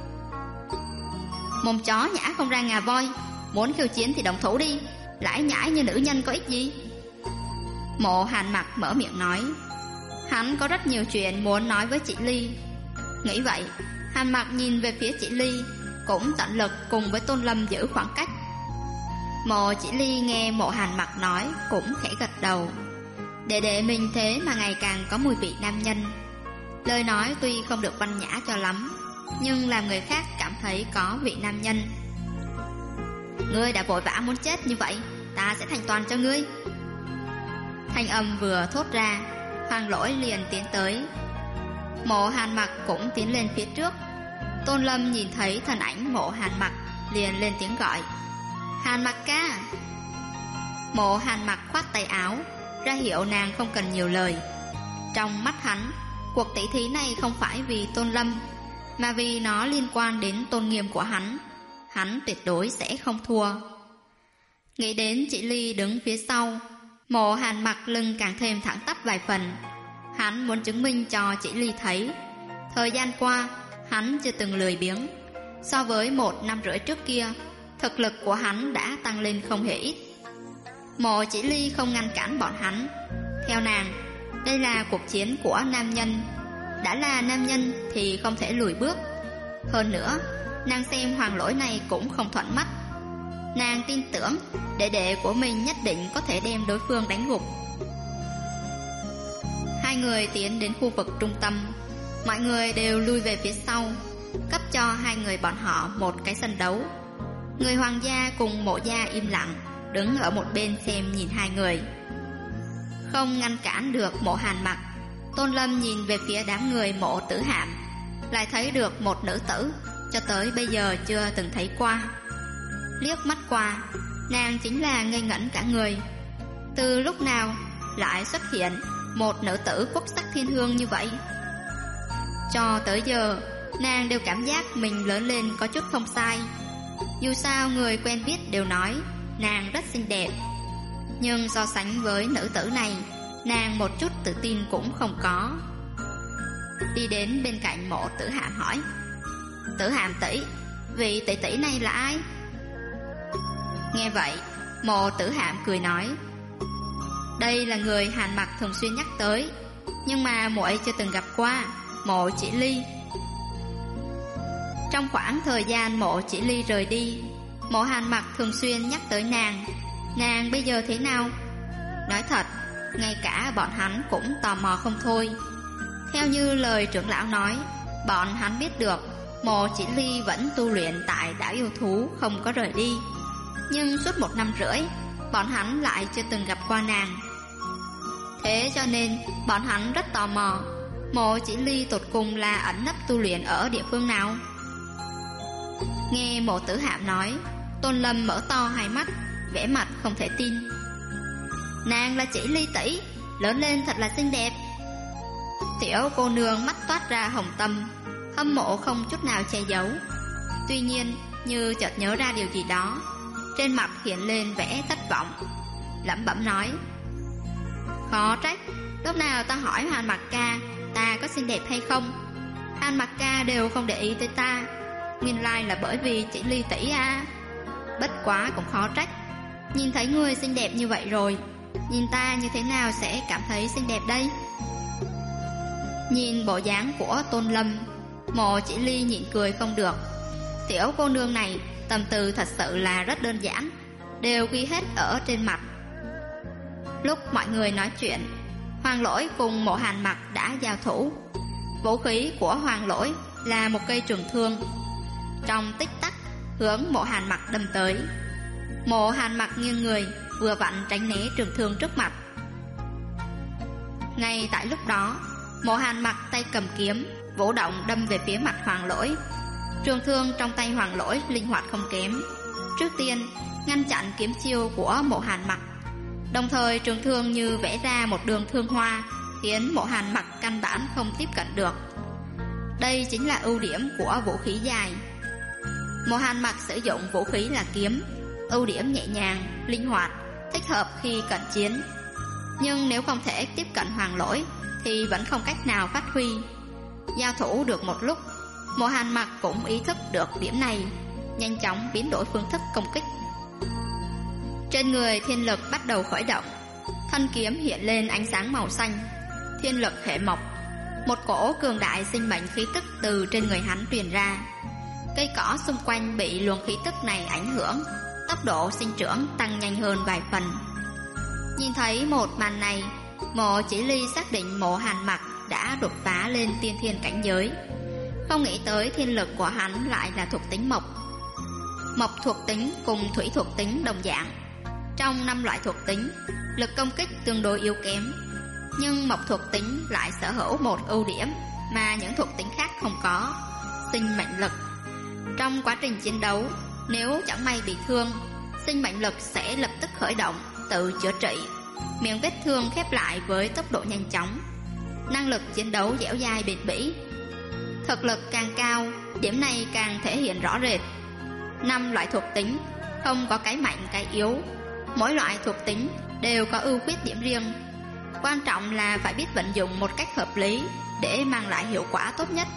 Mồm chó nhả không ra ngà voi, muốn khiêu chiến thì đồng thủ đi, lải nhải như nữ nhân có ích gì. Mộ Hàn Mặc mở miệng nói. Hắn có rất nhiều chuyện muốn nói với chị Ly. Nghĩ vậy, Hàn Mặc nhìn về phía chị Ly, cũng tận lực cùng với Tôn Lâm giữ khoảng cách. Mộ Chỉ Ly nghe Mộ Hàn Mặc nói cũng khẽ gật đầu. Đệ mình thế mà ngày càng có mùi vị nam nhân. Lời nói tuy không được văn nhã cho lắm, nhưng làm người khác cảm thấy có vị nam nhân. Ngươi đã vội vã muốn chết như vậy, ta sẽ thành toàn cho ngươi. Thanh âm vừa thốt ra, Hoàng Lỗi liền tiến tới. Mộ Hàn Mặc cũng tiến lên phía trước. Tôn Lâm nhìn thấy thân ảnh Mộ Hàn Mặc liền lên tiếng gọi. Hàn Mặc ca. Mộ Hàn Mặc khoát tay áo, ra hiệu nàng không cần nhiều lời. Trong mắt hắn, cuộc tỷ thí này không phải vì Tôn Lâm, mà vì nó liên quan đến tôn nghiêm của hắn. Hắn tuyệt đối sẽ không thua. Nghĩ đến chị Ly đứng phía sau, Mộ Hàn Mặc lưng càng thêm thẳng tắp vài phần. Hắn muốn chứng minh cho chị Ly thấy, thời gian qua hắn chưa từng lười biếng. So với 1 năm rưỡi trước kia, thực lực của hắn đã tăng lên không hề ít. Mộ Chỉ Ly không ngăn cản bọn hắn. Theo nàng, đây là cuộc chiến của nam nhân. Đã là nam nhân thì không thể lùi bước. Hơn nữa, nàng xem Hoàng Lỗi này cũng không thuận mắt. Nàng tin tưởng đệ của mình nhất định có thể đem đối phương đánh gục. Hai người tiến đến khu vực trung tâm, mọi người đều lui về phía sau, cấp cho hai người bọn họ một cái sân đấu. Người Hoàng gia cùng Mộ gia im lặng đứng ở một bên xem nhìn hai người, không ngăn cản được Mộ Hàn Mặc. Tôn Lâm nhìn về phía đám người Mộ Tử Hàm, lại thấy được một nữ tử cho tới bây giờ chưa từng thấy qua. Liếc mắt qua, nàng chính là ngây ngẩn cả người. Từ lúc nào lại xuất hiện một nữ tử quốc sắc thiên hương như vậy? Cho tới giờ, nàng đều cảm giác mình lớn lên có chút không sai. Dù sao người quen biết đều nói nàng rất xinh đẹp, nhưng so sánh với nữ tử này, nàng một chút tự tin cũng không có. Đi đến bên cạnh Mộ Tử Hàm hỏi: Tử Hàm tỷ, vị tỷ tỷ này là ai? Nghe vậy, Mộ Tử Hàm cười nói: đây là người Hàn Mặc thường xuyên nhắc tới, nhưng mà muội chưa từng gặp qua, Mộ Chỉ Ly. Trong khoảng thời gian Mộ Chỉ Ly rời đi, Mộ Hàn Mặc thường xuyên nhắc tới nàng. Nàng bây giờ thế nào? Nói thật, ngay cả bọn hắn cũng tò mò không thôi. Theo như lời trưởng lão nói, bọn hắn biết được Mộ Chỉ Ly vẫn tu luyện tại đảo yêu thú, không có rời đi. Nhưng suốt 1 năm rưỡi, bọn hắn lại chưa từng gặp qua nàng. Thế cho nên bọn hắn rất tò mò, Mộ Chỉ Ly tột cùng là ẩn nấp tu luyện ở địa phương nào. Nghe Mộ Tử Hạm nói, Tôn Lâm mở to hai mắt, vẻ mặt không thể tin. Nàng là Chỉ Ly tỷ, lớn lên thật là xinh đẹp. Tiểu cô nương mắt toát ra hồng tâm, hâm mộ không chút nào che giấu. Tuy nhiên, như chợt nhớ ra điều gì đó, trên mặt hiện lên vẻ thất vọng, lẩm bẩm nói: khó trách, lúc nào ta hỏi Hàn Mặc ca ta có xinh đẹp hay không, Hàn Mặc ca đều không để ý tới ta. Nguyên lai là bởi vì Chỉ Ly tỷ à. Bất quá cũng khó trách, nhìn thấy người xinh đẹp như vậy rồi, nhìn ta như thế nào sẽ cảm thấy xinh đẹp đây? Nhìn bộ dáng của Tôn Lâm, Mộ Chỉ Ly nhịn cười không được. Tiểu cô nương này tâm tư thật sự là rất đơn giản, đều ghi hết ở trên mặt. Lúc mọi người nói chuyện, Hoàng Lỗi cùng Mộ Hàn Mặc đã giao thủ. Vũ khí của Hoàng Lỗi là một cây trường thương. Trong tích tắc hướng Mộ Hàn Mặc đâm tới. Mộ Hàn Mặc nghiêng người, vừa vặn tránh né trường thương trước mặt. Ngay tại lúc đó, Mộ Hàn Mặc tay cầm kiếm, vũ động đâm về phía mặt Hoàng Lỗi. Trường thương trong tay Hoàng Lỗi linh hoạt không kém. Trước tiên ngăn chặn kiếm chiêu của Mộ Hàn Mặc, đồng thời trường thương như vẽ ra một đường thương hoa, khiến Mộ Hàn Mặc căn bản không tiếp cận được. Đây chính là ưu điểm của vũ khí dài. Mộ Hàn Mặc sử dụng vũ khí là kiếm, ưu điểm nhẹ nhàng, linh hoạt, thích hợp khi cận chiến. Nhưng nếu không thể tiếp cận Hoàng Lỗi thì vẫn không cách nào phát huy. Giao thủ được một lúc, Mộ Hàn Mặc cũng ý thức được điểm này, nhanh chóng biến đổi phương thức công kích. Trên người thiên lực bắt đầu khởi động, thân kiếm hiện lên ánh sáng màu xanh. Thiên lực hệ mộc, một cổ cường đại sinh mệnh khí tức từ trên người hắn truyền ra. Cây cỏ xung quanh bị luồng khí tức này ảnh hưởng, tốc độ sinh trưởng tăng nhanh hơn vài phần. Nhìn thấy một màn này, Mộ Chỉ Ly xác định Mộ Hàn Mặc đã đột phá lên tiên thiên cảnh giới. Không nghĩ tới thiên lực của hắn lại là thuộc tính mộc. Mộc thuộc tính cùng thủy thuộc tính đồng dạng. Trong 5 loại thuộc tính, lực công kích tương đối yếu kém, nhưng mộc thuộc tính lại sở hữu một ưu điểm mà những thuộc tính khác không có: sinh mệnh lực. Trong quá trình chiến đấu, nếu chẳng may bị thương, sinh mệnh lực sẽ lập tức khởi động, tự chữa trị, miệng vết thương khép lại với tốc độ nhanh chóng. Năng lực chiến đấu dẻo dai bền bỉ. Thực lực càng cao, điểm này càng thể hiện rõ rệt. 5 loại thuộc tính, không có cái mạnh cái yếu, mỗi loại thuộc tính đều có ưu khuyết điểm riêng. Quan trọng là phải biết vận dụng một cách hợp lý để mang lại hiệu quả tốt nhất.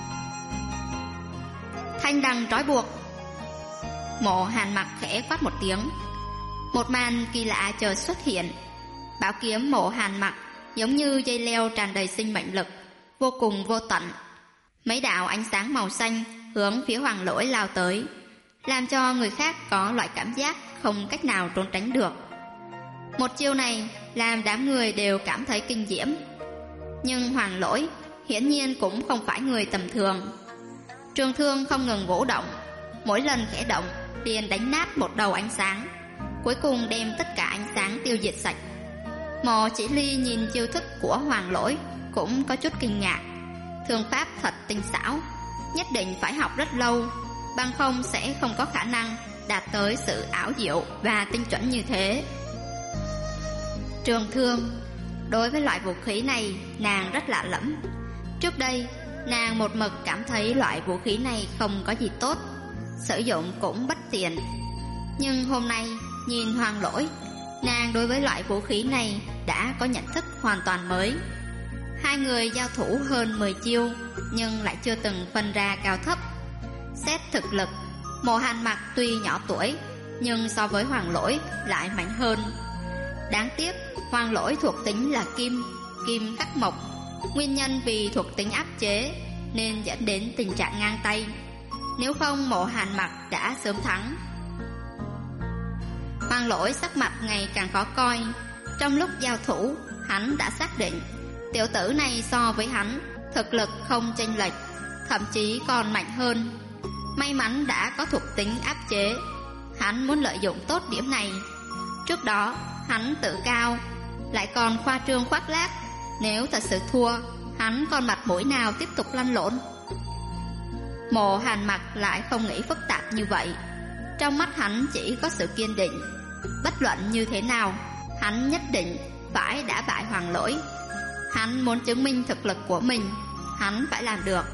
Thanh đằng trói buộc. Mộ Hàn Mặc khẽ quát một tiếng. Một màn kỳ lạ chợt xuất hiện. Bảo kiếm Mộ Hàn Mặc giống như dây leo tràn đầy sinh mệnh lực, vô cùng vô tận. Mấy đạo ánh sáng màu xanh hướng phía Hoàng Lỗi lao tới, làm cho người khác có loại cảm giác không cách nào trốn tránh được. Một chiêu này làm đám người đều cảm thấy kinh diễm. Nhưng Hoàng Lỗi hiển nhiên cũng không phải người tầm thường. Trường thương không ngừng vũ động, mỗi lần khẽ động liền đánh nát một đầu ánh sáng, cuối cùng đem tất cả ánh sáng tiêu diệt sạch. Mộ Chỉ Ly nhìn chiêu thức của Hoàng Lỗi cũng có chút kinh ngạc. Thương pháp thật tinh xảo, nhất định phải học rất lâu, bằng không sẽ không có khả năng đạt tới sự ảo diệu và tinh chuẩn như thế. Trường thương, đối với loại vũ khí này nàng rất lạ lẫm. Trước đây nàng một mực cảm thấy loại vũ khí này không có gì tốt, sử dụng cũng bất tiện. Nhưng hôm nay nhìn Hoàng Lỗi, nàng đối với loại vũ khí này đã có nhận thức hoàn toàn mới. Hai người giao thủ hơn 10 chiêu, nhưng lại chưa từng phân ra cao thấp. Xét thực lực, Mộ Hàn Mặc tuy nhỏ tuổi, nhưng so với Hoàng Lỗi lại mạnh hơn. Đáng tiếc Hoàng Lỗi thuộc tính là kim, kim khắc mộc. Nguyên nhân vì thuộc tính áp chế nên dẫn đến tình trạng ngang tay. Nếu không Mộ Hàn Mặc đã sớm thắng. Hoàng Lỗi sắc mặt ngày càng khó coi. Trong lúc giao thủ, hắn đã xác định tiểu tử này so với hắn thực lực không chênh lệch, thậm chí còn mạnh hơn. May mắn đã có thuộc tính áp chế, hắn muốn lợi dụng tốt điểm này. Trước đó hắn tự cao, lại còn khoa trương khoác lác, nếu thật sự thua, hắn còn mặt mũi nào tiếp tục lăn lộn. Mộ Hàn Mặc lại không nghĩ phức tạp như vậy. Trong mắt hắn chỉ có sự kiên định. Bất luận như thế nào, hắn nhất định phải đả bại Hoàng Lỗi. Hắn muốn chứng minh thực lực của mình, hắn phải làm được.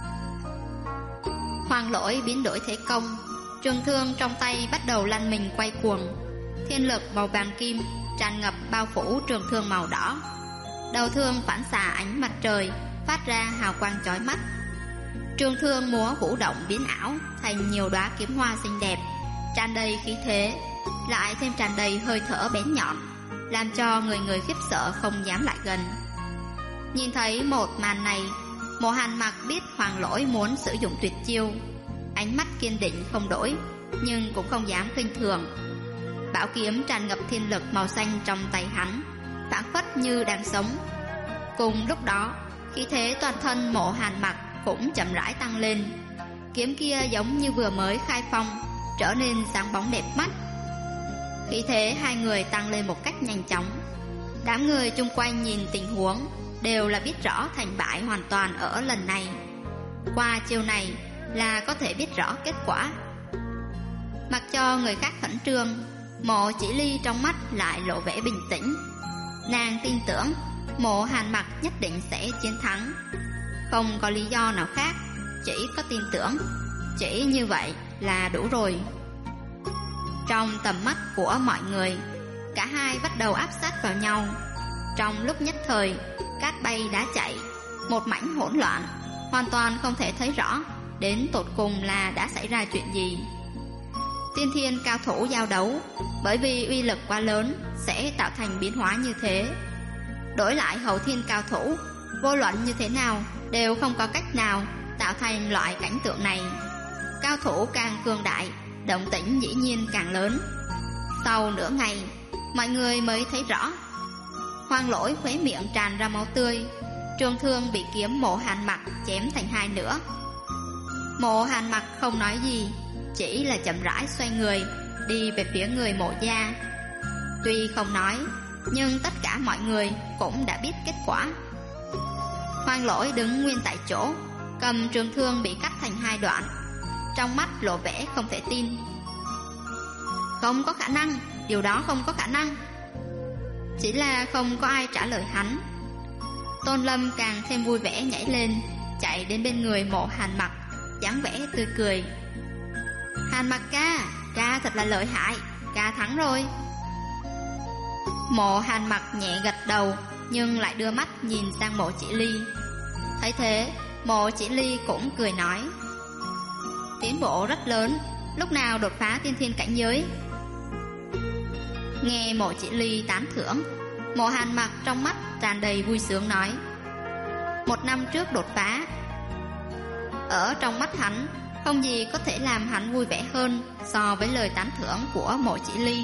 Hoàng Lỗi biến đổi thế công, trường thương trong tay bắt đầu lăn mình quay cuồng. Thiên lực màu vàng kim tràn ngập bao phủ trường thương màu đỏ. Đầu thương phản xạ ánh mặt trời, phát ra hào quang chói mắt. Trường thương múa vũ động biến ảo thành nhiều đóa kiếm hoa xinh đẹp, tràn đầy khí thế, lại thêm tràn đầy hơi thở bén nhọn, làm cho người người khiếp sợ không dám lại gần. Nhìn thấy một màn này, Mộ Hàn Mặc biết Hoàng Lỗi muốn sử dụng tuyệt chiêu. Ánh mắt kiên định không đổi, nhưng cũng không dám khinh thường. Bảo kiếm tràn ngập thiên lực màu xanh trong tay hắn, phảng phất như đang sống. Cùng lúc đó, khí thế toàn thân Mộ Hàn Mặc cũng chậm rãi tăng lên. Kiếm kia giống như vừa mới khai phong, trở nên sáng bóng đẹp mắt. Khí thế hai người tăng lên một cách nhanh chóng. Đám người chung quanh nhìn tình huống đều là biết rõ thành bại hoàn toàn ở lần này. Qua chiêu này là có thể biết rõ kết quả. Mặc cho người khác khẩn trương, Mộ Chỉ Ly trong mắt lại lộ vẻ bình tĩnh. Nàng tin tưởng Mộ Hàn Mặc nhất định sẽ chiến thắng. Không có lý do nào khác, chỉ có tin tưởng. Chỉ như vậy là đủ rồi. Trong tầm mắt của mọi người, cả hai bắt đầu áp sát vào nhau. Trong lúc nhất thời, cát bay đá chạy, một mảnh hỗn loạn, hoàn toàn không thể thấy rõ đến tột cùng là đã xảy ra chuyện gì. Tiên thiên cao thủ giao đấu, bởi vì uy lực quá lớn sẽ tạo thành biến hóa như thế. Đổi lại hậu thiên cao thủ, vô luận như thế nào đều không có cách nào tạo thành loại cảnh tượng này. Cao thủ càng cường đại, động tĩnh dĩ nhiên càng lớn. Sau nửa ngày, mọi người mới thấy rõ. Hoàng Lỗi khóe miệng tràn ra máu tươi, trường thương bị kiếm Mộ Hàn Mặc chém thành hai nửa. Mộ Hàn Mặc không nói gì, chỉ là chậm rãi xoay người đi về phía người Mộ gia. Tuy không nói, nhưng tất cả mọi người cũng đã biết kết quả. Hoàng Lỗi đứng nguyên tại chỗ, cầm trường thương bị cắt thành hai đoạn, trong mắt lộ vẻ không thể tin. Không có khả năng, điều đó không có khả năng. Chỉ là không có ai trả lời hắn. Tôn Lâm càng thêm vui vẻ nhảy lên, chạy đến bên người Mộ Hàn Mặc, dáng vẻ tươi cười. Hàn Mặc ca, ca thật là lợi hại, ca thắng rồi. Mộ Hàn Mặc nhẹ gật đầu, nhưng lại đưa mắt nhìn sang Mộ Chỉ Ly. Thấy thế, Mộ Chỉ Ly cũng cười nói, tiến bộ rất lớn, lúc nào đột phá tiên thiên cảnh giới? Nghe Mộ Chỉ Ly tán thưởng, Mộ Hàn Mặc trong mắt tràn đầy vui sướng nói, 1 năm trước đột phá. Ở trong mắt hắn, không gì có thể làm hắn vui vẻ hơn so với lời tán thưởng của Mộ Chỉ Ly.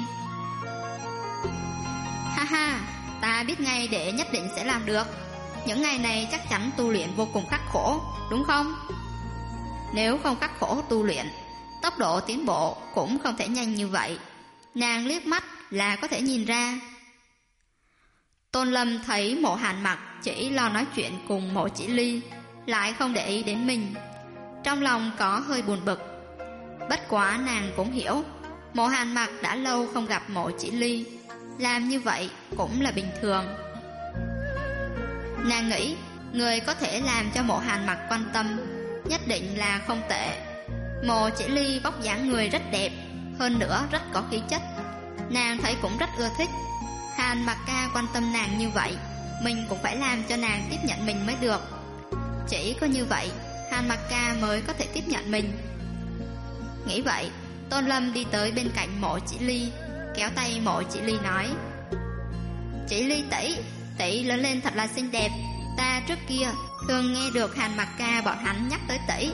Ha ha, ta biết ngay đệ nhất định sẽ làm được. Những ngày này chắc chắn tu luyện vô cùng khắc khổ, đúng không? Nếu không khắc khổ tu luyện, tốc độ tiến bộ cũng không thể nhanh như vậy. Nàng liếc mắt là có thể nhìn ra. Tôn Lâm thấy Mộ Hàn Mặc chỉ lo nói chuyện cùng Mộ Chỉ Ly, lại không để ý đến mình, trong lòng có hơi buồn bực. Bất quá nàng cũng hiểu, Mộ Hàn Mặc đã lâu không gặp Mộ Chỉ Ly, làm như vậy cũng là bình thường. Nàng nghĩ, người có thể làm cho Mộ Hàn Mặc quan tâm nhất định là không tệ. Mộ Chỉ Ly vóc dáng người rất đẹp, hơn nữa rất có khí chất. Nàng thấy cũng rất ưa thích. Hàn Mặc ca quan tâm nàng như vậy, mình cũng phải làm cho nàng tiếp nhận mình mới được. Chỉ có như vậy, Hàn Mặc ca mới có thể tiếp nhận mình. Nghĩ vậy, Tôn Lâm đi tới bên cạnh Mộ Chỉ Ly, kéo tay Mộ Chỉ Ly nói, Chỉ Ly tỷ, tỷ lớn lên thật là xinh đẹp. Ta trước kia thường nghe được Hàn Mặc ca bọn hắn nhắc tới tỷ.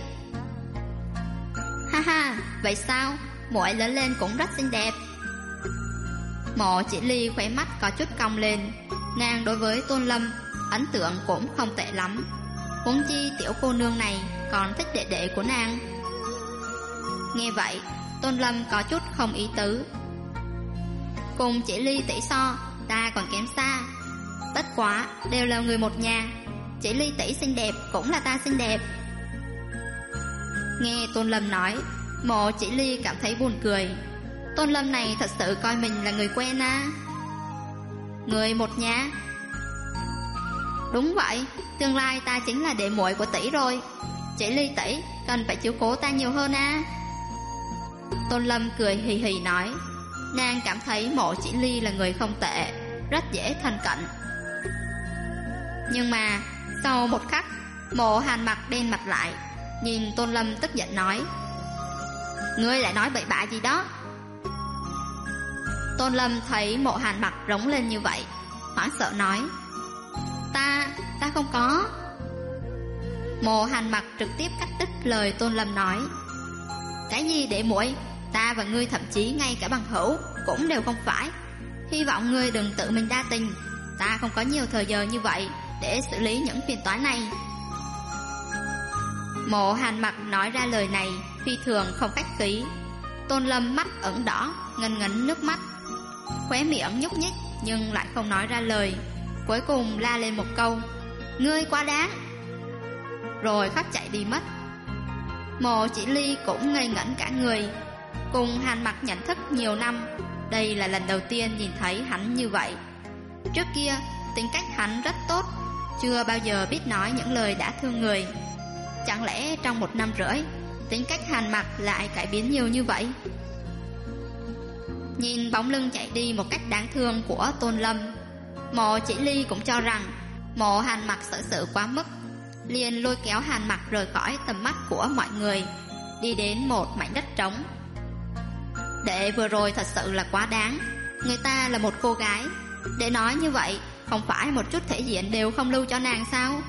Ha ha, vậy sao? Muội lớn lên cũng rất xinh đẹp. Mộ Chỉ Ly khóe mắt có chút cong lên. Nàng đối với Tôn Lâm ấn tượng cũng không tệ lắm, huống chi tiểu cô nương này còn thích đệ đệ của nàng. Nghe vậy, Tôn Lâm có chút không ý tứ. Cùng Chỉ Ly tỷ so, ta còn kém xa. Bất quá đều là người một nhà, Chỉ Ly tỷ xinh đẹp cũng là ta xinh đẹp. Nghe Tôn Lâm nói, Mộ Chỉ Ly cảm thấy buồn cười. Tôn Lâm này thật sự coi mình là người quen à? Người một nhà? Đúng vậy, tương lai ta chính là đệ muội của tỷ rồi. Chỉ Ly tỷ cần phải chiếu cố ta nhiều hơn à? Tôn Lâm cười hì hì nói. Nàng cảm thấy Mộ Chỉ Ly là người không tệ, rất dễ thân cận. Nhưng mà sau một khắc, Mộ Hàn Mặc đen mặt lại, nhìn Tôn Lâm tức giận nói: Ngươi lại nói bậy bạ gì đó? Tôn Lâm thấy Mộ Hàn Mặc rống lên như vậy, hoảng sợ nói: Ta không có. Mộ Hàn Mặc trực tiếp cắt đứt lời Tôn Lâm nói: Cái gì đệ muội? Ta và ngươi thậm chí ngay cả bằng hữu cũng đều không phải. Hy vọng ngươi đừng tự mình đa tình. Ta không có nhiều thời giờ như vậy để xử lý những phiền toái này. Mộ Hàn Mặc nói ra lời này phi thường không khách khí. Tôn Lâm mắt ửng đỏ, ngấn ngấn nước mắt, khóe miệng nhúc nhích nhưng lại không nói ra lời. Cuối cùng la lên một câu: Ngươi quá đáng. Rồi khóc chạy đi mất. Mộ Chỉ Ly cũng ngây ngẩn cả người. Cùng Hàn Mặc nhận thức nhiều năm, đây là lần đầu tiên nhìn thấy hắn như vậy. Trước kia tính cách hắn rất tốt, chưa bao giờ biết nói những lời đã thương người. Chẳng lẽ trong 1 năm rưỡi tính cách Hàn Mặc lại cải biến nhiều như vậy? Nhìn bóng lưng chạy đi một cách đáng thương của Tôn Lâm, Mộ Chỉ Ly cũng cho rằng Mộ Hàn Mặc sợ sự quá mức, liền lôi kéo Hàn Mặc rời khỏi tầm mắt của mọi người, đi đến một mảnh đất trống. Đệ vừa rồi thật sự là quá đáng. Người ta là một cô gái, để nói như vậy không phải một chút thể diện đều không lưu cho nàng sao?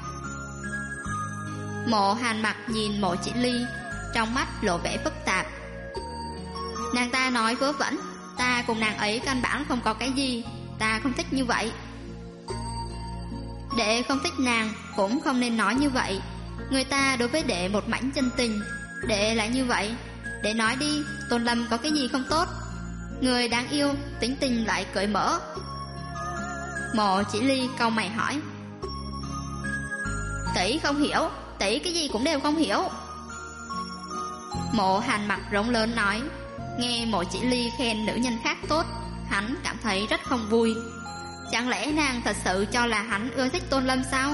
Mộ Hàn Mặc nhìn Mộ Chỉ Ly, trong mắt lộ vẻ phức tạp. Nàng ta nói vớ vẩn, ta cùng nàng ấy căn bản không có cái gì, ta không thích như vậy. Đệ không thích nàng cũng không nên nói như vậy. Người ta đối với đệ một mảnh chân tình, đệ lại như vậy. Đệ nói đi, Tôn Lâm có cái gì không tốt? Người đáng yêu, tính tình lại cởi mở. Mộ Chỉ Ly cau mày hỏi: Tỷ không hiểu, tỷ cái gì cũng đều không hiểu. Mộ Hàn Mặc rống lớn nói. Nghe Mộ Chỉ Ly khen nữ nhân khác tốt, hắn cảm thấy rất không vui. Chẳng lẽ nàng thật sự cho là hắn ưa thích Tôn Lâm sao?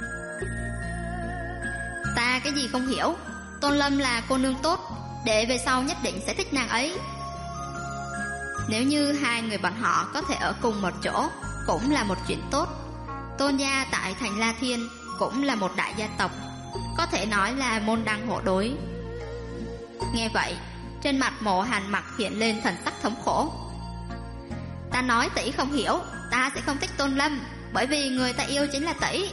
Ta cái gì không hiểu, Tôn Lâm là cô nương tốt, đệ về sau nhất định sẽ thích nàng ấy. Nếu như hai người bọn họ có thể ở cùng một chỗ cũng là một chuyện tốt. Tôn gia tại thành La Thiên cũng là một đại gia tộc, có thể nói là môn đăng hộ đối. Nghe vậy, trên mặt Mộ Hàn Mặc hiện lên thần sắc thống khổ. Ta nói tỷ không hiểu, ta sẽ không thích Tôn Lâm, bởi vì người ta yêu chính là tỷ.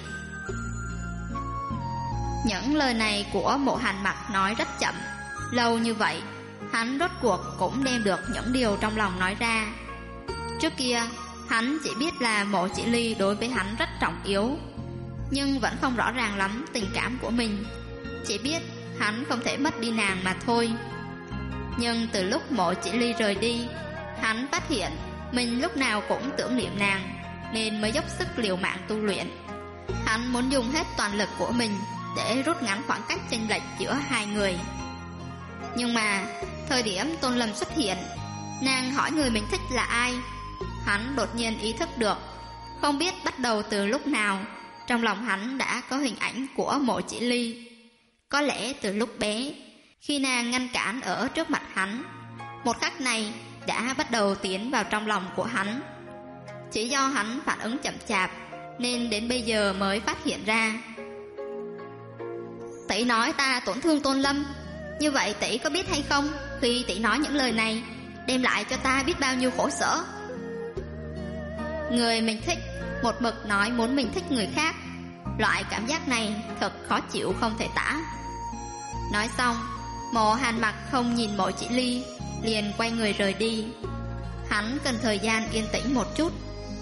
Những lời này của Mộ Hàn Mặc nói rất chậm. Lâu như vậy, hắn rốt cuộc cũng đem được những điều trong lòng nói ra. Trước kia, hắn chỉ biết là Mộ Chỉ Ly đối với hắn rất trọng yếu, nhưng vẫn không rõ ràng lắm tình cảm của mình. Chỉ biết hắn không thể mất đi nàng mà thôi. Nhưng từ lúc Mộ Chỉ Ly rời đi, hắn phát hiện mình lúc nào cũng tưởng niệm nàng, nên mới dốc sức liều mạng tu luyện. Hắn muốn dùng hết toàn lực của mình để rút ngắn khoảng cách chênh lệch giữa hai người. Nhưng mà thời điểm Tôn Lâm xuất hiện, nàng hỏi người mình thích là ai. Hắn đột nhiên ý thức được, không biết bắt đầu từ lúc nào, trong lòng hắn đã có hình ảnh của Mộ Chỉ Ly. Có lẽ từ lúc bé, khi nàng ngăn cản ở trước mặt hắn, một khắc này đã bắt đầu tiến vào trong lòng của hắn. Chỉ do hắn phản ứng chậm chạp, nên đến bây giờ mới phát hiện ra. Tỷ nói ta tổn thương Tôn Lâm, như vậy tỷ có biết hay không, khi tỷ nói những lời này đem lại cho ta biết bao nhiêu khổ sở. Người mình thích một mực nói muốn mình thích người khác, loại cảm giác này thật khó chịu không thể tả. Nói xong, Mộ Hàn Mặc không nhìn Mộ Chỉ Ly, liền quay người rời đi. Hắn cần thời gian yên tĩnh một chút.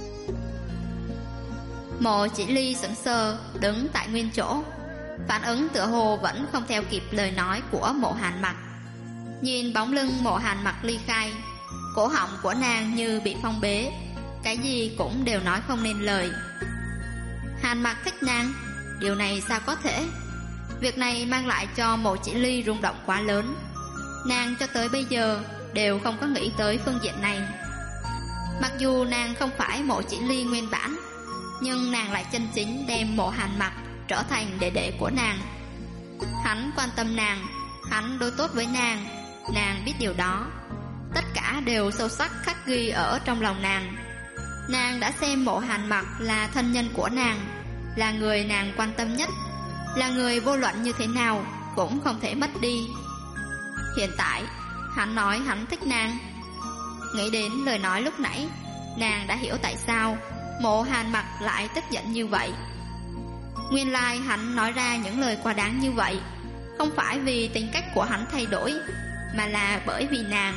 Mộ Chỉ Ly sững sờ đứng tại nguyên chỗ, phản ứng tựa hồ vẫn không theo kịp lời nói của Mộ Hàn Mặc. Nhìn bóng lưng Mộ Hàn Mặc ly khai, cổ họng của nàng như bị phong bế, cái gì cũng đều nói không nên lời. Hàn Mặc thích nàng, điều này sao có thể? Việc này mang lại cho Mộ Chỉ Ly rung động quá lớn. Nàng cho tới bây giờ đều không có nghĩ tới phương diện này. Mặc dù nàng không phải Mộ Chỉ Ly nguyên bản, nhưng nàng lại chân chính đem Mộ Hàn Mặc trở thành đệ đệ của nàng. Hắn quan tâm nàng, hắn đối tốt với nàng, nàng biết điều đó. Tất cả đều sâu sắc khắc ghi ở trong lòng nàng. Nàng đã xem Mộ Hàn Mặc là thân nhân của nàng, là người nàng quan tâm nhất, là người vô luận như thế nào cũng không thể mất đi. Hiện tại hắn nói hắn thích nàng. Nghĩ đến lời nói lúc nãy, nàng đã hiểu tại sao Mộ Hàn Mặc lại tức giận như vậy. Nguyên lai hắn nói ra những lời quá đáng như vậy không phải vì tính cách của hắn thay đổi, mà là bởi vì nàng.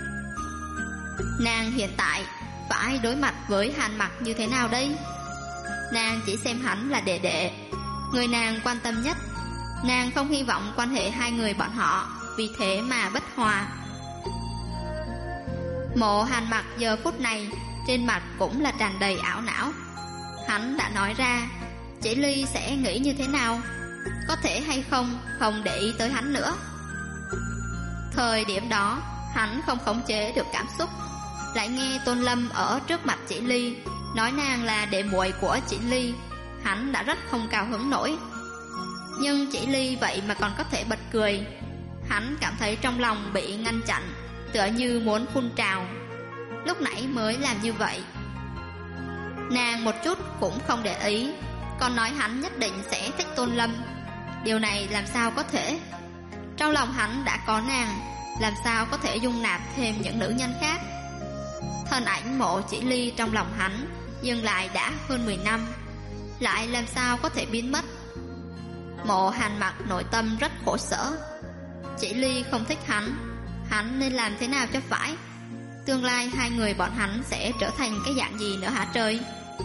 Nàng hiện tại phải đối mặt với Hàn Mặc như thế nào đây? Nàng chỉ xem hắn là đệ đệ, người nàng quan tâm nhất. Nàng không hy vọng quan hệ hai người bọn họ vì thế mà bất hòa. Mộ Hàn Mặc giờ phút này trên mặt cũng là tràn đầy ảo não. Hắn đã nói ra Chỉ Ly sẽ nghĩ như thế nào, có thể hay không để ý tới hắn nữa. Thời điểm đó hắn không khống chế được cảm xúc, lại nghe Tôn Lâm ở trước mặt Chỉ Ly nói nàng là đệ muội của Chỉ Ly. Hắn đã rất không cao hứng nổi. Nhưng Chỉ Ly vậy mà còn có thể bật cười. Hắn cảm thấy trong lòng bị ngăn chặn, tựa như muốn phun trào. Lúc nãy mới làm như vậy. Nàng một chút cũng không để ý, còn nói hắn nhất định sẽ thích Tôn Lâm. Điều này làm sao có thể? Trong lòng hắn đã có nàng, làm sao có thể dung nạp thêm những nữ nhân khác? Thân ảnh Mộ Chỉ Ly trong lòng hắn dừng lại đã hơn 10 năm, lại làm sao có thể biến mất? Mộ Hàn Mặc nội tâm rất khổ sở. Chỉ Ly không thích hắn nên làm thế nào cho phải? Tương lai hai người bọn hắn sẽ trở thành cái dạng gì nữa hả trời?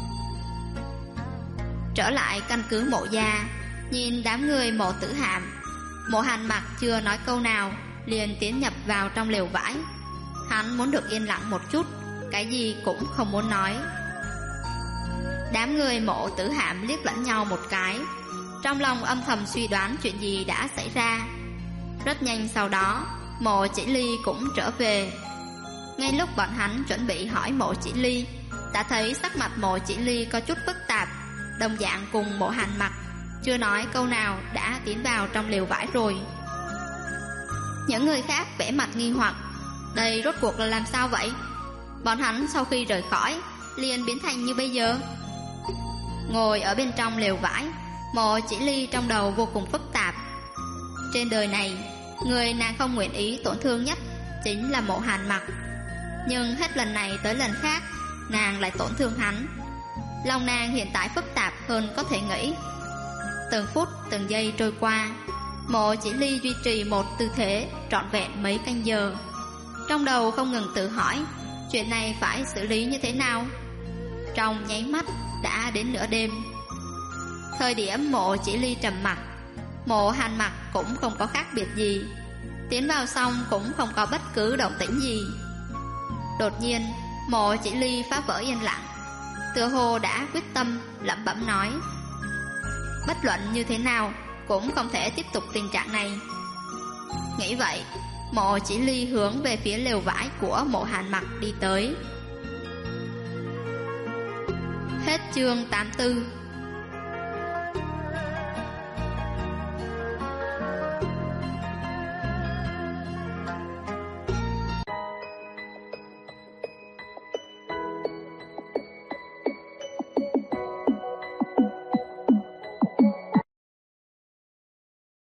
Trở lại căn cứ Mộ gia, nhìn đám người Mộ Tử Hàm, Mộ Hàn Mặc chưa nói câu nào liền tiến nhập vào trong lều vải. Hắn muốn được yên lặng một chút, cái gì cũng không muốn nói. Đám người Mộ Tử Hàm liếc lẫn nhau một cái, trong lòng âm thầm suy đoán chuyện gì đã xảy ra. Rất nhanh sau đó Mộ Chỉ Ly cũng trở về. Ngay lúc bọn hắn chuẩn bị hỏi Mộ Chỉ Ly, đã thấy sắc mặt Mộ Chỉ Ly có chút phức tạp, đồng dạng cùng Mộ Hàn Mặc, chưa nói câu nào đã tiến vào trong lều vải rồi. Những người khác vẻ mặt nghi hoặc, đây rốt cuộc là làm sao vậy? Bọn hắn sau khi rời khỏi liền biến thành như bây giờ. Ngồi ở bên trong lều vải, Mộ Chỉ Ly trong đầu vô cùng phức tạp. Trên đời này, người nàng không nguyện ý tổn thương nhất chính là Mộ Hàn Mặc. Nhưng hết lần này tới lần khác, nàng lại tổn thương hắn. Lòng nàng hiện tại phức tạp hơn có thể nghĩ. Từng phút từng giây trôi qua, Mộ Chỉ Ly duy trì một tư thế trọn vẹn mấy canh giờ. Trong đầu không ngừng tự hỏi chuyện này phải xử lý như thế nào. Trong nháy mắt đã đến nửa đêm. Thời điểm Mộ Chỉ Ly trầm mặc, Mộ Hàn Mặc cũng không có khác biệt gì. Tiến vào xong cũng không có bất cứ động tĩnh gì. Đột nhiên Mộ Chỉ Ly phá vỡ yên lặng, tựa hồ đã quyết tâm lẩm bẩm nói: bất luận như thế nào cũng không thể tiếp tục tình trạng này. Nghĩ vậy, Mộ Chỉ Ly hướng về phía lều vải của Mộ Hàn Mặc đi tới. Hết chương 84.